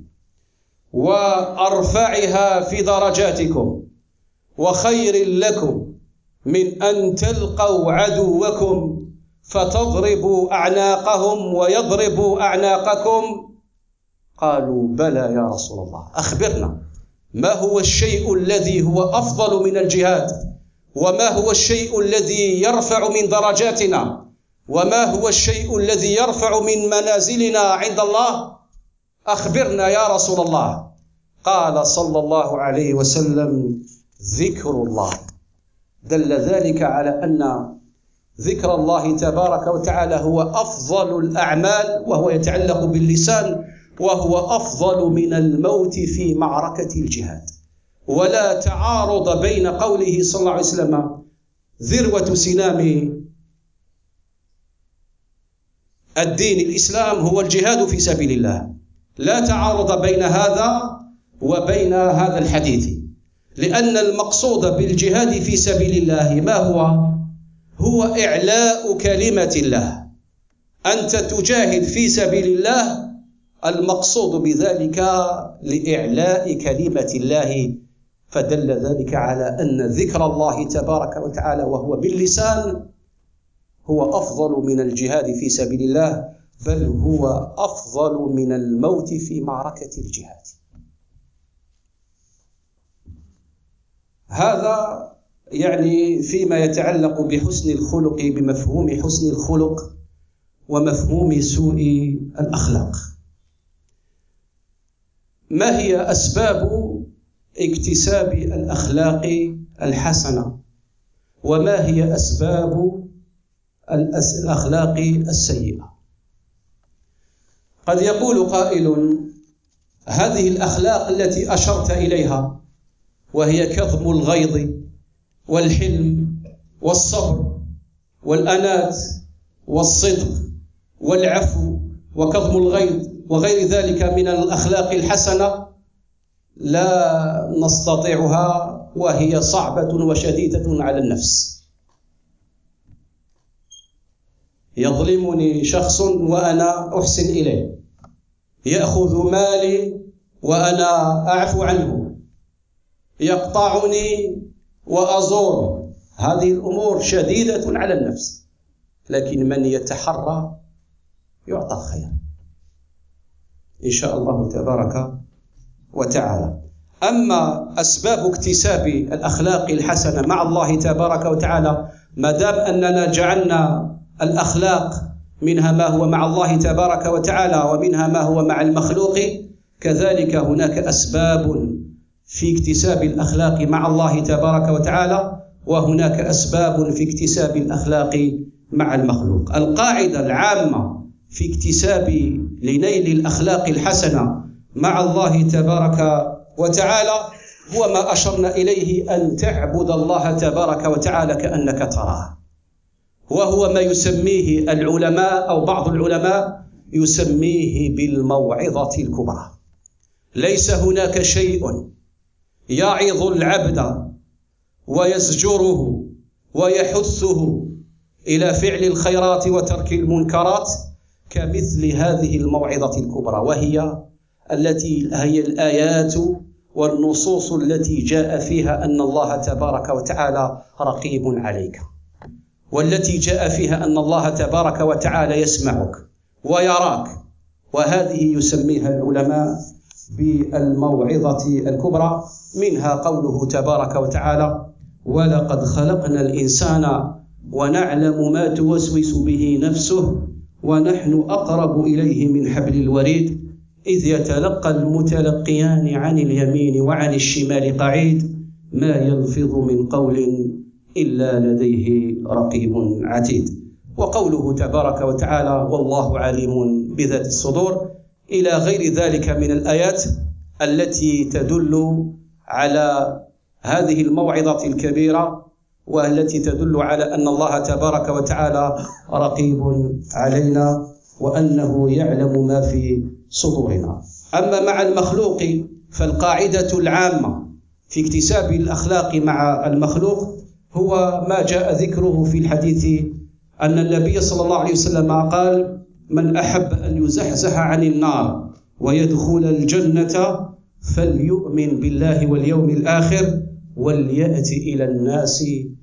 وأرفعها في درجاتكم وخير لكم من أن تلقوا عدوكم فتضربوا أعناقهم ويضربوا أعناقكم؟ قالوا: بلى يا رسول الله، أخبرنا، ما هو الشيء الذي هو أفضل من الجهاد؟ وما هو الشيء الذي يرفع من درجاتنا؟ وما هو الشيء الذي يرفع من منازلنا عند الله؟ أخبرنا يا رسول الله. قال صلى الله عليه وسلم: ذكر الله. دل ذلك على أن ذكر الله تبارك وتعالى هو أفضل الأعمال، وهو يتعلق باللسان، وهو أفضل من الموت في معركة الجهاد. ولا تعارض بين قوله صلى الله عليه وسلم: ذروة سنام الدين الإسلام هو الجهاد في سبيل الله، لا تعارض بين هذا وبين هذا الحديث، لأن المقصود بالجهاد في سبيل الله ما هو إعلاء كلمة الله. أنت تجاهد في سبيل الله، المقصود بذلك لإعلاء كلمة الله. فدل ذلك على أن ذكر الله تبارك وتعالى وهو باللسان هو أفضل من الجهاد في سبيل الله، بل هو أفضل من الموت في معركة الجهاد. هذا يعني فيما يتعلق بحسن الخلق، بمفهوم حسن الخلق ومفهوم سوء الأخلاق. ما هي أسباب اكتساب الأخلاق الحسنة؟ وما هي أسباب الأخلاق السيئة؟ قد يقول قائل: هذه الأخلاق التي أشرت إليها، وهي كظم الغيظ والحلم والصبر والأنات والصدق والعفو وكظم الغيظ وغير ذلك من الأخلاق الحسنة لا نستطيعها، وهي صعبة وشديدة على النفس. يظلمني شخص وأنا أحسن إليه، يأخذ مالي وأنا أعفو عنه، يقطعني وأزوره، هذه الأمور شديدة على النفس. لكن من يتحرى يعطى الخير إن شاء الله تبارك وتعالى. أما أسباب اكتساب الأخلاق الحسنة مع الله تبارك وتعالى، ما دام أننا جعلنا الأخلاق منها ما هو مع الله تبارك وتعالى ومنها ما هو مع المخلوق، كذلك هناك أسباب في اكتساب الأخلاق مع الله تبارك وتعالى، وهناك أسباب في اكتساب الأخلاق مع المخلوق. القاعدة العامة في اكتساب لنيل الأخلاق الحسنة مع الله تبارك وتعالى هو ما أشرنا إليه، أن تعبد الله تبارك وتعالى كأنك تراه، وهو ما يسميه العلماء أو بعض العلماء يسميه بالموعظة الكبرى. ليس هناك شيء يعظ العبد ويزجره ويحثه إلى فعل الخيرات وترك المنكرات كمثل هذه الموعظة الكبرى، وهي التي هي الآيات والنصوص التي جاء فيها أن الله تبارك وتعالى رقيب عليك، والتي جاء فيها أن الله تبارك وتعالى يسمعك ويراك، وهذه يسميها العلماء بالموعظة الكبرى. منها قوله تبارك وتعالى: ولقد خلقنا الإنسان ونعلم ما توسوس به نفسه ونحن أقرب إليه من حبل الوريد إذ يتلقى المتلقيان عن اليمين وعن الشمال قعيد ما يلفظ من قول إلا لديه رقيب عتيد. وقوله تبارك وتعالى: والله عليم بذات الصدور، إلى غير ذلك من الآيات التي تدل على هذه الموعظة الكبيرة، والتي تدل على أن الله تبارك وتعالى رقيب علينا وأنه يعلم ما في صدورنا. أما مع المخلوق فالقاعدة العامة في اكتساب الأخلاق مع المخلوق هو ما جاء ذكره في الحديث أن النبي صلى الله عليه وسلم قال: من أحب أن يزحزح عن النار ويدخل الجنة فليؤمن بالله واليوم الآخر وليأتي إلى الناس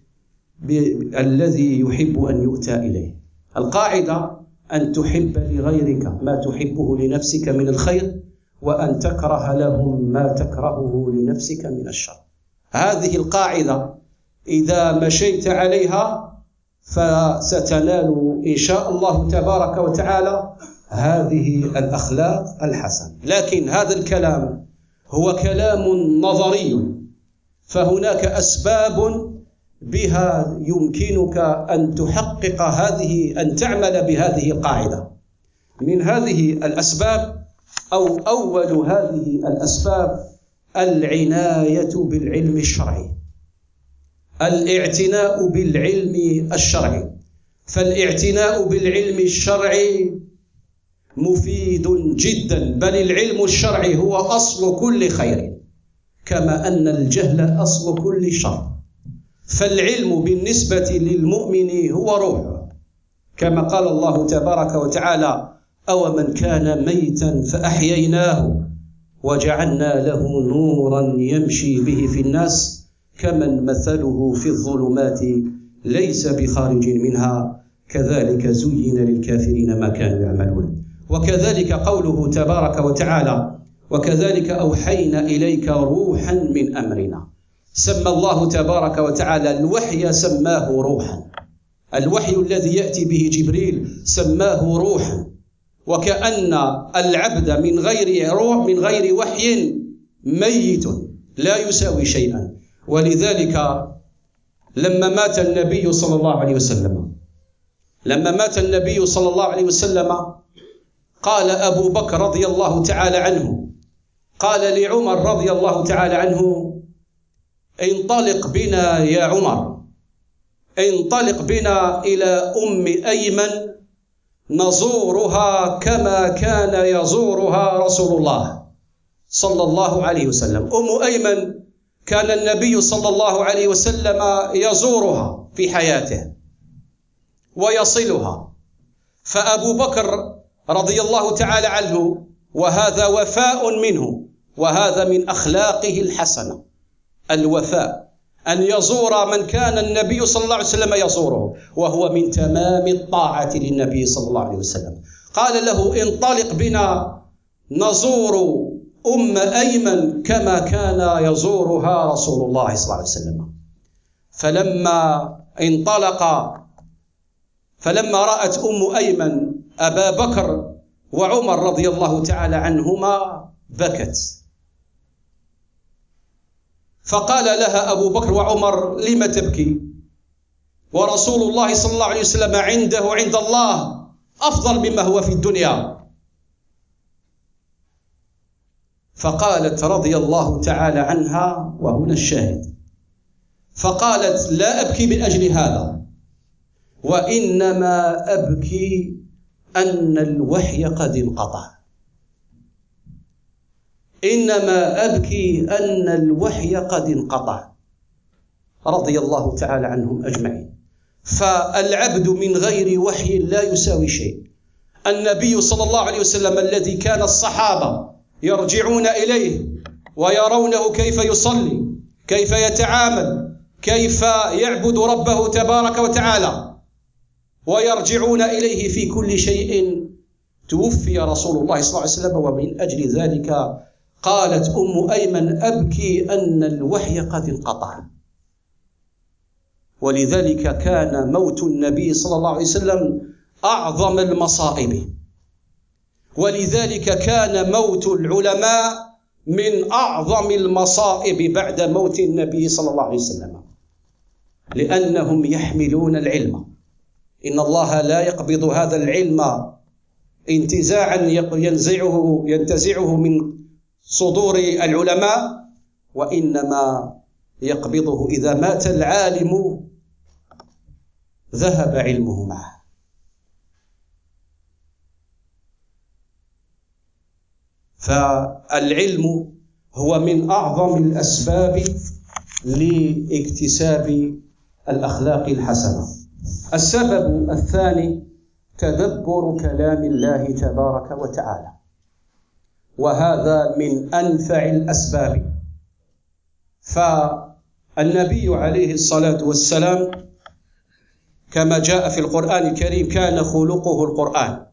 الذي يحب أن يؤتى إليه. القاعدة أن تحب لغيرك ما تحبه لنفسك من الخير، وأن تكره لهم ما تكرهه لنفسك من الشر. هذه القاعدة إذا مشيت عليها فستنال إن شاء الله تبارك وتعالى هذه الأخلاق الحسنة. لكن هذا الكلام هو كلام نظري، فهناك أسباب بها يمكنك أن تحقق أن تعمل بهذه القاعدة. من هذه الأسباب أو أول هذه الأسباب العناية بالعلم الشرعي، الاعتناء بالعلم الشرعي. فالاعتناء بالعلم الشرعي مفيد جدا، بل العلم الشرعي هو أصل كل خير، كما أن الجهل أصل كل شر. فالعلم بالنسبة للمؤمن هو روح، كما قال الله تبارك وتعالى: أو من كان ميتا فأحييناه وجعلنا له نورا يمشي به في الناس كمن مثله في الظلمات ليس بخارج منها كذلك زين للكافرين ما كانوا يعملون. وكذلك قوله تبارك وتعالى: وكذلك أوحينا إليك روحا من أمرنا. سمى الله تبارك وتعالى الوحي سماه روحا، الوحي الذي يأتي به جبريل سماه روحا، وكأن العبد من غير روح من غير وحي ميت لا يساوي شيئا. ولذلك لما مات النبي صلى الله عليه وسلم قال أبو بكر رضي الله تعالى عنه قال لعمر رضي الله تعالى عنه: انطلق بنا يا عمر، انطلق بنا إلى أم أيمن نزورها كما كان يزورها رسول الله صلى الله عليه وسلم. أم أيمن كان النبي صلى الله عليه وسلم يزورها في حياته ويصلها، فأبو بكر رضي الله تعالى عنه، وهذا وفاء منه، وهذا من أخلاقه الحسنة الوفاء، أن يزور من كان النبي صلى الله عليه وسلم يزوره، وهو من تمام الطاعة للنبي صلى الله عليه وسلم. قال له انطلق بنا نزور أم أيمن كما كان يزورها رسول الله صلى الله عليه وسلم. فلما انطلق، فلما رأت أم أيمن أبا بكر وعمر رضي الله تعالى عنهما بكت، فقال لها أبو بكر وعمر: لم تبكي ورسول الله صلى الله عليه وسلم عنده عند الله أفضل مما هو في الدنيا؟ فقالت رضي الله تعالى عنها، وهنا الشاهد، فقالت: لا أبكي من أجل هذا، وإنما أبكي أن الوحي قد انقطع، إنما أبكي أن الوحي قد انقطع، رضي الله تعالى عنهم أجمعين. فالعبد من غير وحي لا يساوي شيء. النبي صلى الله عليه وسلم الذي كان الصحابة يرجعون إليه ويرونه كيف يصلي، كيف يتعامل، كيف يعبد ربه تبارك وتعالى، ويرجعون إليه في كل شيء، توفي رسول الله صلى الله عليه وسلم، ومن أجل ذلك قالت أم أيمن: أبكي أن الوحي قد انقطع. ولذلك كان موت النبي صلى الله عليه وسلم أعظم المصائب، ولذلك كان موت العلماء من أعظم المصائب بعد موت النبي صلى الله عليه وسلم، لأنهم يحملون العلم. إن الله لا يقبض هذا العلم انتزاعا ينتزعه من صدور العلماء، وإنما يقبضه إذا مات العالم ذهب علمه معه. فالعلم هو من أعظم الأسباب لاكتساب الأخلاق الحسنة. السبب الثاني تدبر كلام الله تبارك وتعالى، وهذا من أنفع الأسباب. فالنبي عليه الصلاة والسلام كما جاء في القرآن الكريم كان خلقه القرآن.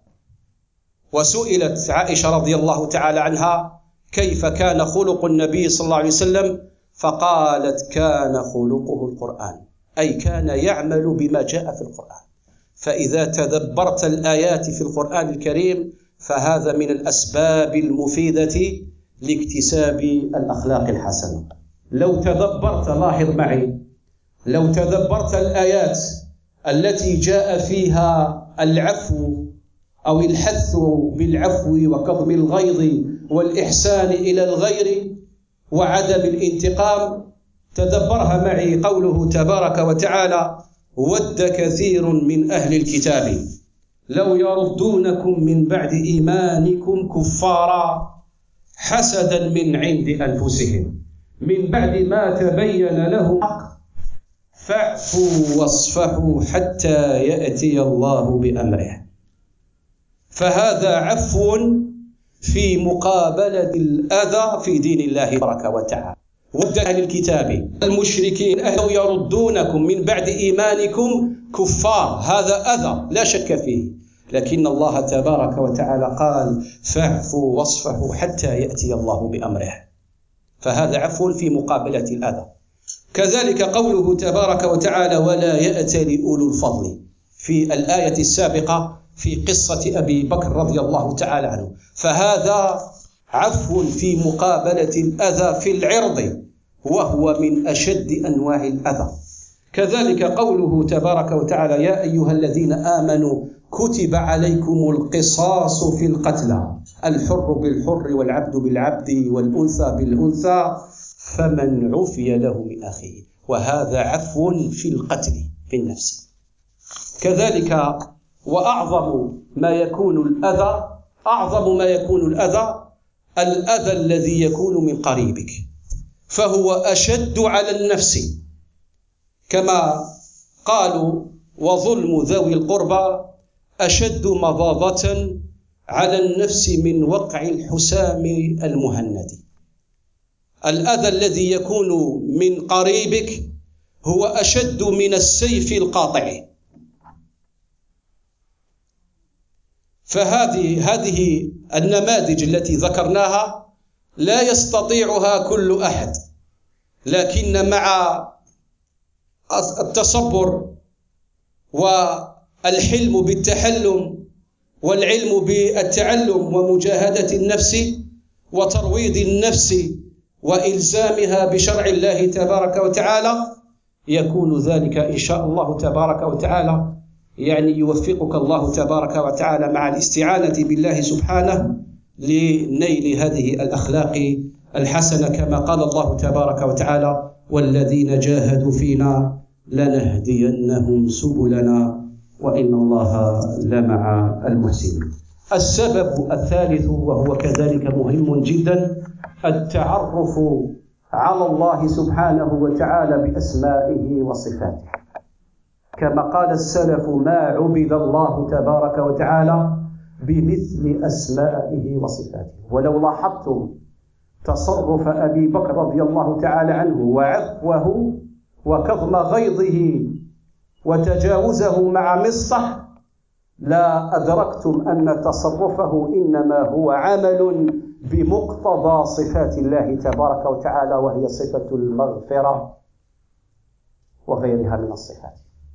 وسئلت عائشة رضي الله تعالى عنها: كيف كان خلق النبي صلى الله عليه وسلم؟ فقالت: كان خلقه القرآن، أي كان يعمل بما جاء في القرآن. فإذا تدبرت الآيات في القرآن الكريم فهذا من الأسباب المفيدة لاكتساب الأخلاق الحسنة. لو تدبرت، لاحظ معي، لو تدبرت الآيات التي جاء فيها العفو أو الحث بالعفو وكظم الغيظ والإحسان إلى الغير وعدم الانتقام، تدبرها معي قوله تبارك وتعالى: ود كثير من أهل الكتاب لو يردونكم من بعد إيمانكم كفارا حسدا من عند أنفسهم من بعد ما تبين له الحق فاعفوا واصفحوا حتى يأتي الله بأمره. فهذا عفو في مقابلة الأذى في دين الله تبارك وتعالى. ود أهل الكتاب المشركين أهل يردونكم من بعد إيمانكم كفار، هذا أذى لا شك فيه، لكن الله تبارك وتعالى قال: فاعفوا واصفحوا حتى يأتي الله بأمره، فهذا عفو في مقابلة الأذى. كذلك قوله تبارك وتعالى: ولا يأتل أولو الفضل، في الآية السابقة في قصة أبي بكر رضي الله تعالى عنه، فهذا عفو في مقابلة الأذى في العرض، وهو من أشد أنواع الأذى. كذلك قوله تبارك وتعالى: يا أيها الذين آمنوا كتب عليكم القصاص في القتلى، الحر بالحر والعبد بالعبد والأنثى بالأنثى، فمن عفي له من أخيه، وهذا عفو في القتل في النفس. كذلك وأعظم ما يكون الأذى الأذى الذي يكون من قريبك، فهو أشد على النفس، كما قالوا: وظلم ذوي القربى أشد مضاضة على النفس من وقع الحسام المهند. الأذى الذي يكون من قريبك هو أشد من السيف القاطع. فهذه النماذج التي ذكرناها لا يستطيعها كل أحد، لكن مع التصبر والحلم بالتحلم والعلم بالتعلم ومجاهدة النفس وترويض النفس وإلزامها بشرع الله تبارك وتعالى، يكون ذلك إن شاء الله تبارك وتعالى، يعني يوفقك الله تبارك وتعالى مع الاستعانة بالله سبحانه لنيل هذه الأخلاق الحسنة، كما قال الله تبارك وتعالى: والذين جاهدوا فينا لنهدينهم سبلنا وإن الله لمع المحسنين. السبب الثالث، وهو كذلك مهم جدا، التعرف على الله سبحانه وتعالى بأسمائه وصفاته. كما قال السلف: ما عبد الله تبارك وتعالى بمثل أسمائه وصفاته. ولو لاحظتم تصرف أبي بكر رضي الله تعالى عنه وعفوه وكظم غيظه وتجاوزه مع مصطح، لا أدركتم أن تصرفه إنما هو عمل بمقتضى صفات الله تبارك وتعالى، وهي صفة المغفرة وغيرها من الصفات.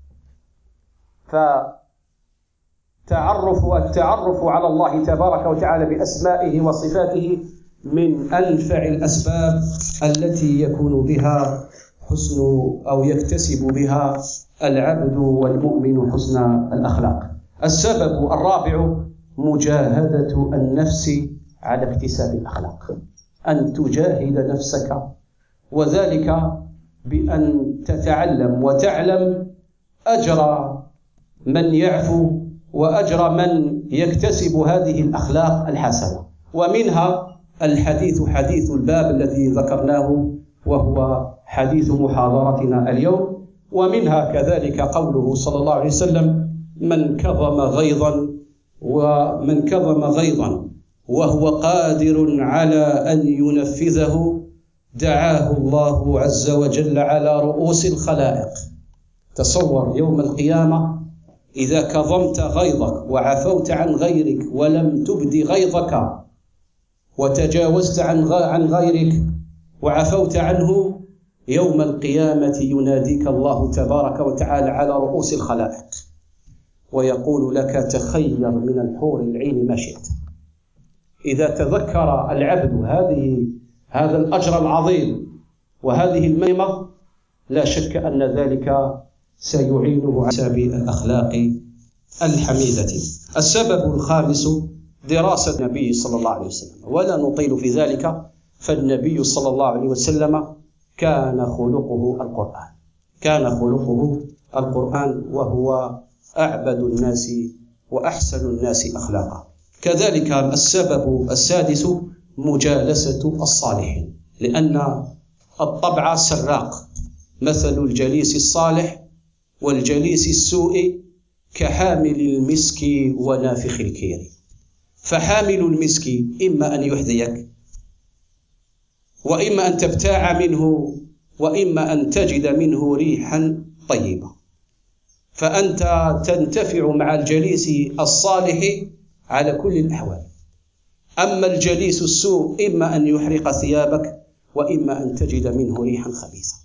فالتعرف على الله تبارك وتعالى بأسمائه وصفاته من أنفع الأسباب التي يكون بها حسن أو يكتسب بها العبد والمؤمن حسن الأخلاق. السبب الرابع مجاهدة النفس على اكتساب الأخلاق، أن تجاهد نفسك، وذلك بأن تتعلم وتعلم أجر من يعفو وأجر من يكتسب هذه الأخلاق الحسنة. ومنها الحديث، حديث الباب الذي ذكرناه وهو حديث محاضرتنا اليوم. ومنها كذلك قوله صلى الله عليه وسلم: من كظم غيظا وهو قادر على أن ينفذه دعاه الله عز وجل على رؤوس الخلائق. تصور يوم القيامة إذا كظمت غيظك وعفوت عن غيرك ولم تبدي غيظك وتجاوزت عن غيرك وعفوت عنه، يوم القيامة يناديك الله تبارك وتعالى على رؤوس الخلائق ويقول لك: تخير من الحور العين ما شئت. إذا تذكر العبد هذا الأجر العظيم وهذه المنعمة، لا شك أن ذلك سيعينه على اكتساب الأخلاق الحميدة. السبب الخامس دراسة النبي صلى الله عليه وسلم، ولا نطيل في ذلك، فالنبي صلى الله عليه وسلم كان خلقه القرآن، وهو أعبد الناس وأحسن الناس أخلاقا. كذلك السبب السادس مجالسة الصالحين، لأن الطبع سراق، مثل الجليس الصالح والجليس السوء كحامل المسك ونافخ الكير. فحامل المسك إما أن يحذيك، وإما أن تبتاع منه، وإما أن تجد منه ريحا طيبة، فأنت تنتفع مع الجليس الصالح على كل الأحوال. أما الجليس السوء إما أن يحرق ثيابك، وإما أن تجد منه ريحا خبيثة.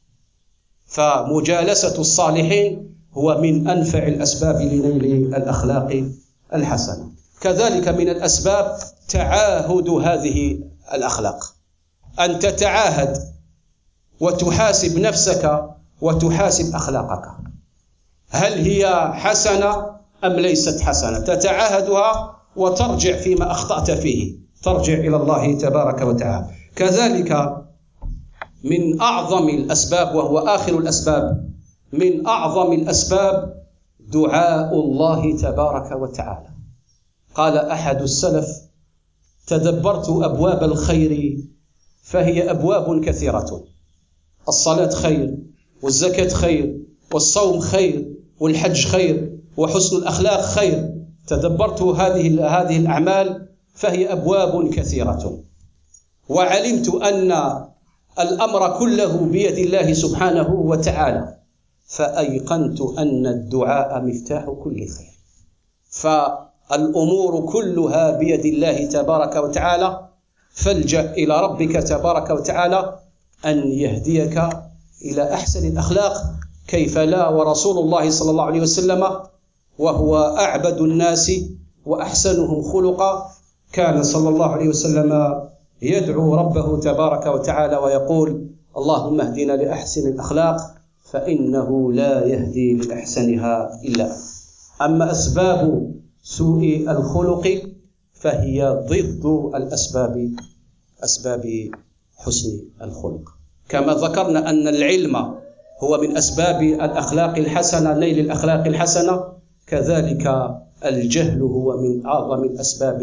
فمجالسة الصالحين هو من أنفع الأسباب لنيل الأخلاق الحسنة. كذلك من الأسباب تعاهد هذه الأخلاق، أن تتعاهد وتحاسب نفسك وتحاسب أخلاقك، هل هي حسنة أم ليست حسنة؟ تتعاهدها وترجع فيما أخطأت فيه، ترجع إلى الله تبارك وتعالى. كذلك من أعظم الأسباب، وهو آخر الأسباب، من أعظم الأسباب دعاء الله تبارك وتعالى. قال أحد السلف: تدبرت أبواب الخير فهي أبواب كثيرة، الصلاة خير، والزكاة خير، والصوم خير، والحج خير، وحسن الأخلاق خير. تدبرت هذه الأعمال فهي أبواب كثيرة، وعلمت أن الأمر كله بيد الله سبحانه وتعالى، فأيقنت أن الدعاء مفتاح كل خير. فالأمور كلها بيد الله تبارك وتعالى، فالجأ إلى ربك تبارك وتعالى أن يهديك إلى أحسن الأخلاق. كيف لا، ورسول الله صلى الله عليه وسلم وهو أعبد الناس وأحسنهم خلقا كان صلى الله عليه وسلم يدعو ربه تبارك وتعالى ويقول: اللهم اهدنا لأحسن الأخلاق فإنه لا يهدي لأحسنها إلا أنت. أما أسباب سوء الخلق فهي ضد أسباب حسن الخلق. كما ذكرنا أن العلم هو من أسباب الأخلاق الحسنة، نيل الأخلاق الحسنة، كذلك الجهل هو من أعظم الأسباب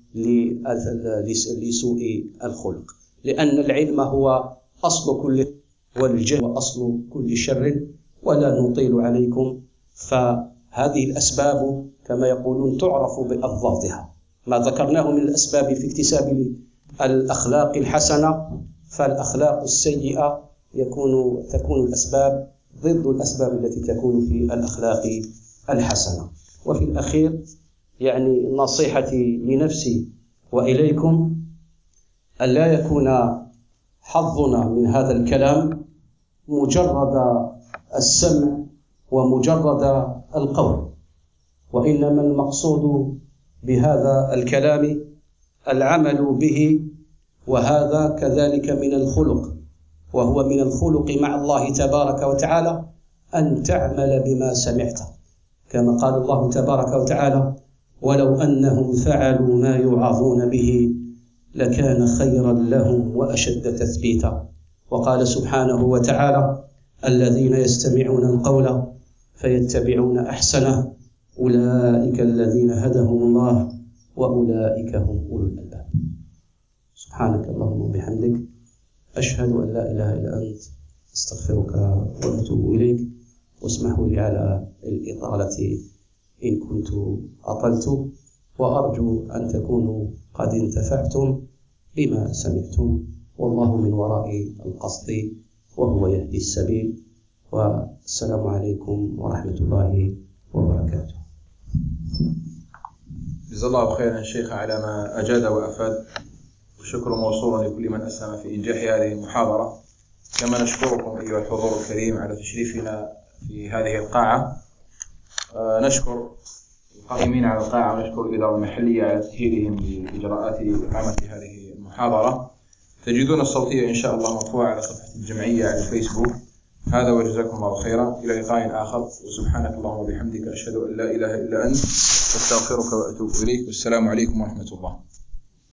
لسوء الخلق، لأن العلم هو أصل كل، والجهل هو أصل كل شر. ولا نطيل عليكم، فهذه الأسباب كما يقولون تعرف بأضدادها. ما ذكرناه من الأسباب في اكتساب الأخلاق الحسنة، فالأخلاق السيئة تكون الأسباب ضد الأسباب التي تكون في الأخلاق الحسنة. وفي الأخير نصيحتي لنفسي وإليكم أن لا يكون حظنا من هذا الكلام مجرد السمع ومجرد القول، وإنما المقصود بهذا الكلام العمل به، وهذا كذلك من الخلق، وهو من الخلق مع الله تبارك وتعالى أن تعمل بما سمعت، كما قال الله تبارك وتعالى: ولو أنهم فعلوا ما يوعظون به لكان خيرا لهم وأشد تثبيتا. وقال سبحانه وتعالى: الذين يستمعون القول فيتبعون أحسنه أولئك الذين هدهم الله وأولئك هم أولو الألباب. سبحانك اللهم وبحمدك، أشهد أن لا إله إلا أنت، أستغفرك وأتوب إليك. واسمحوا لي على الإطالة إن كنت أطلت، وأرجو أن تكونوا قد انتفعتم بما سمعتم، والله من وراء القصد وهو يهدي السبيل. والسلام عليكم ورحمة الله وبركاته. جزا الله خيرا شيخ على ما أجاد وأفاد، والشكر موصول لكل من أسهم في إنجاح هذه المحاضرة. كما نشكركم أيها الحضور الكريم على تشريفنا في هذه القاعة. نشكر القائمين على القاعة ونشكر الإدارة المحلية على تسهيلهم لإجراءات إقامة هذه المحاضرة. تجدون الصوتية إن شاء الله مرفوعة على صفحة الجمعية على الفيسبوك. هذا وجزاكم الله خيرا، إلى لقاء آخر، وسبحانك اللهم وبحمدك، أشهد أن لا إله إلا أنت، أستغفرك وأتوب إليك، والسلام عليكم ورحمة الله.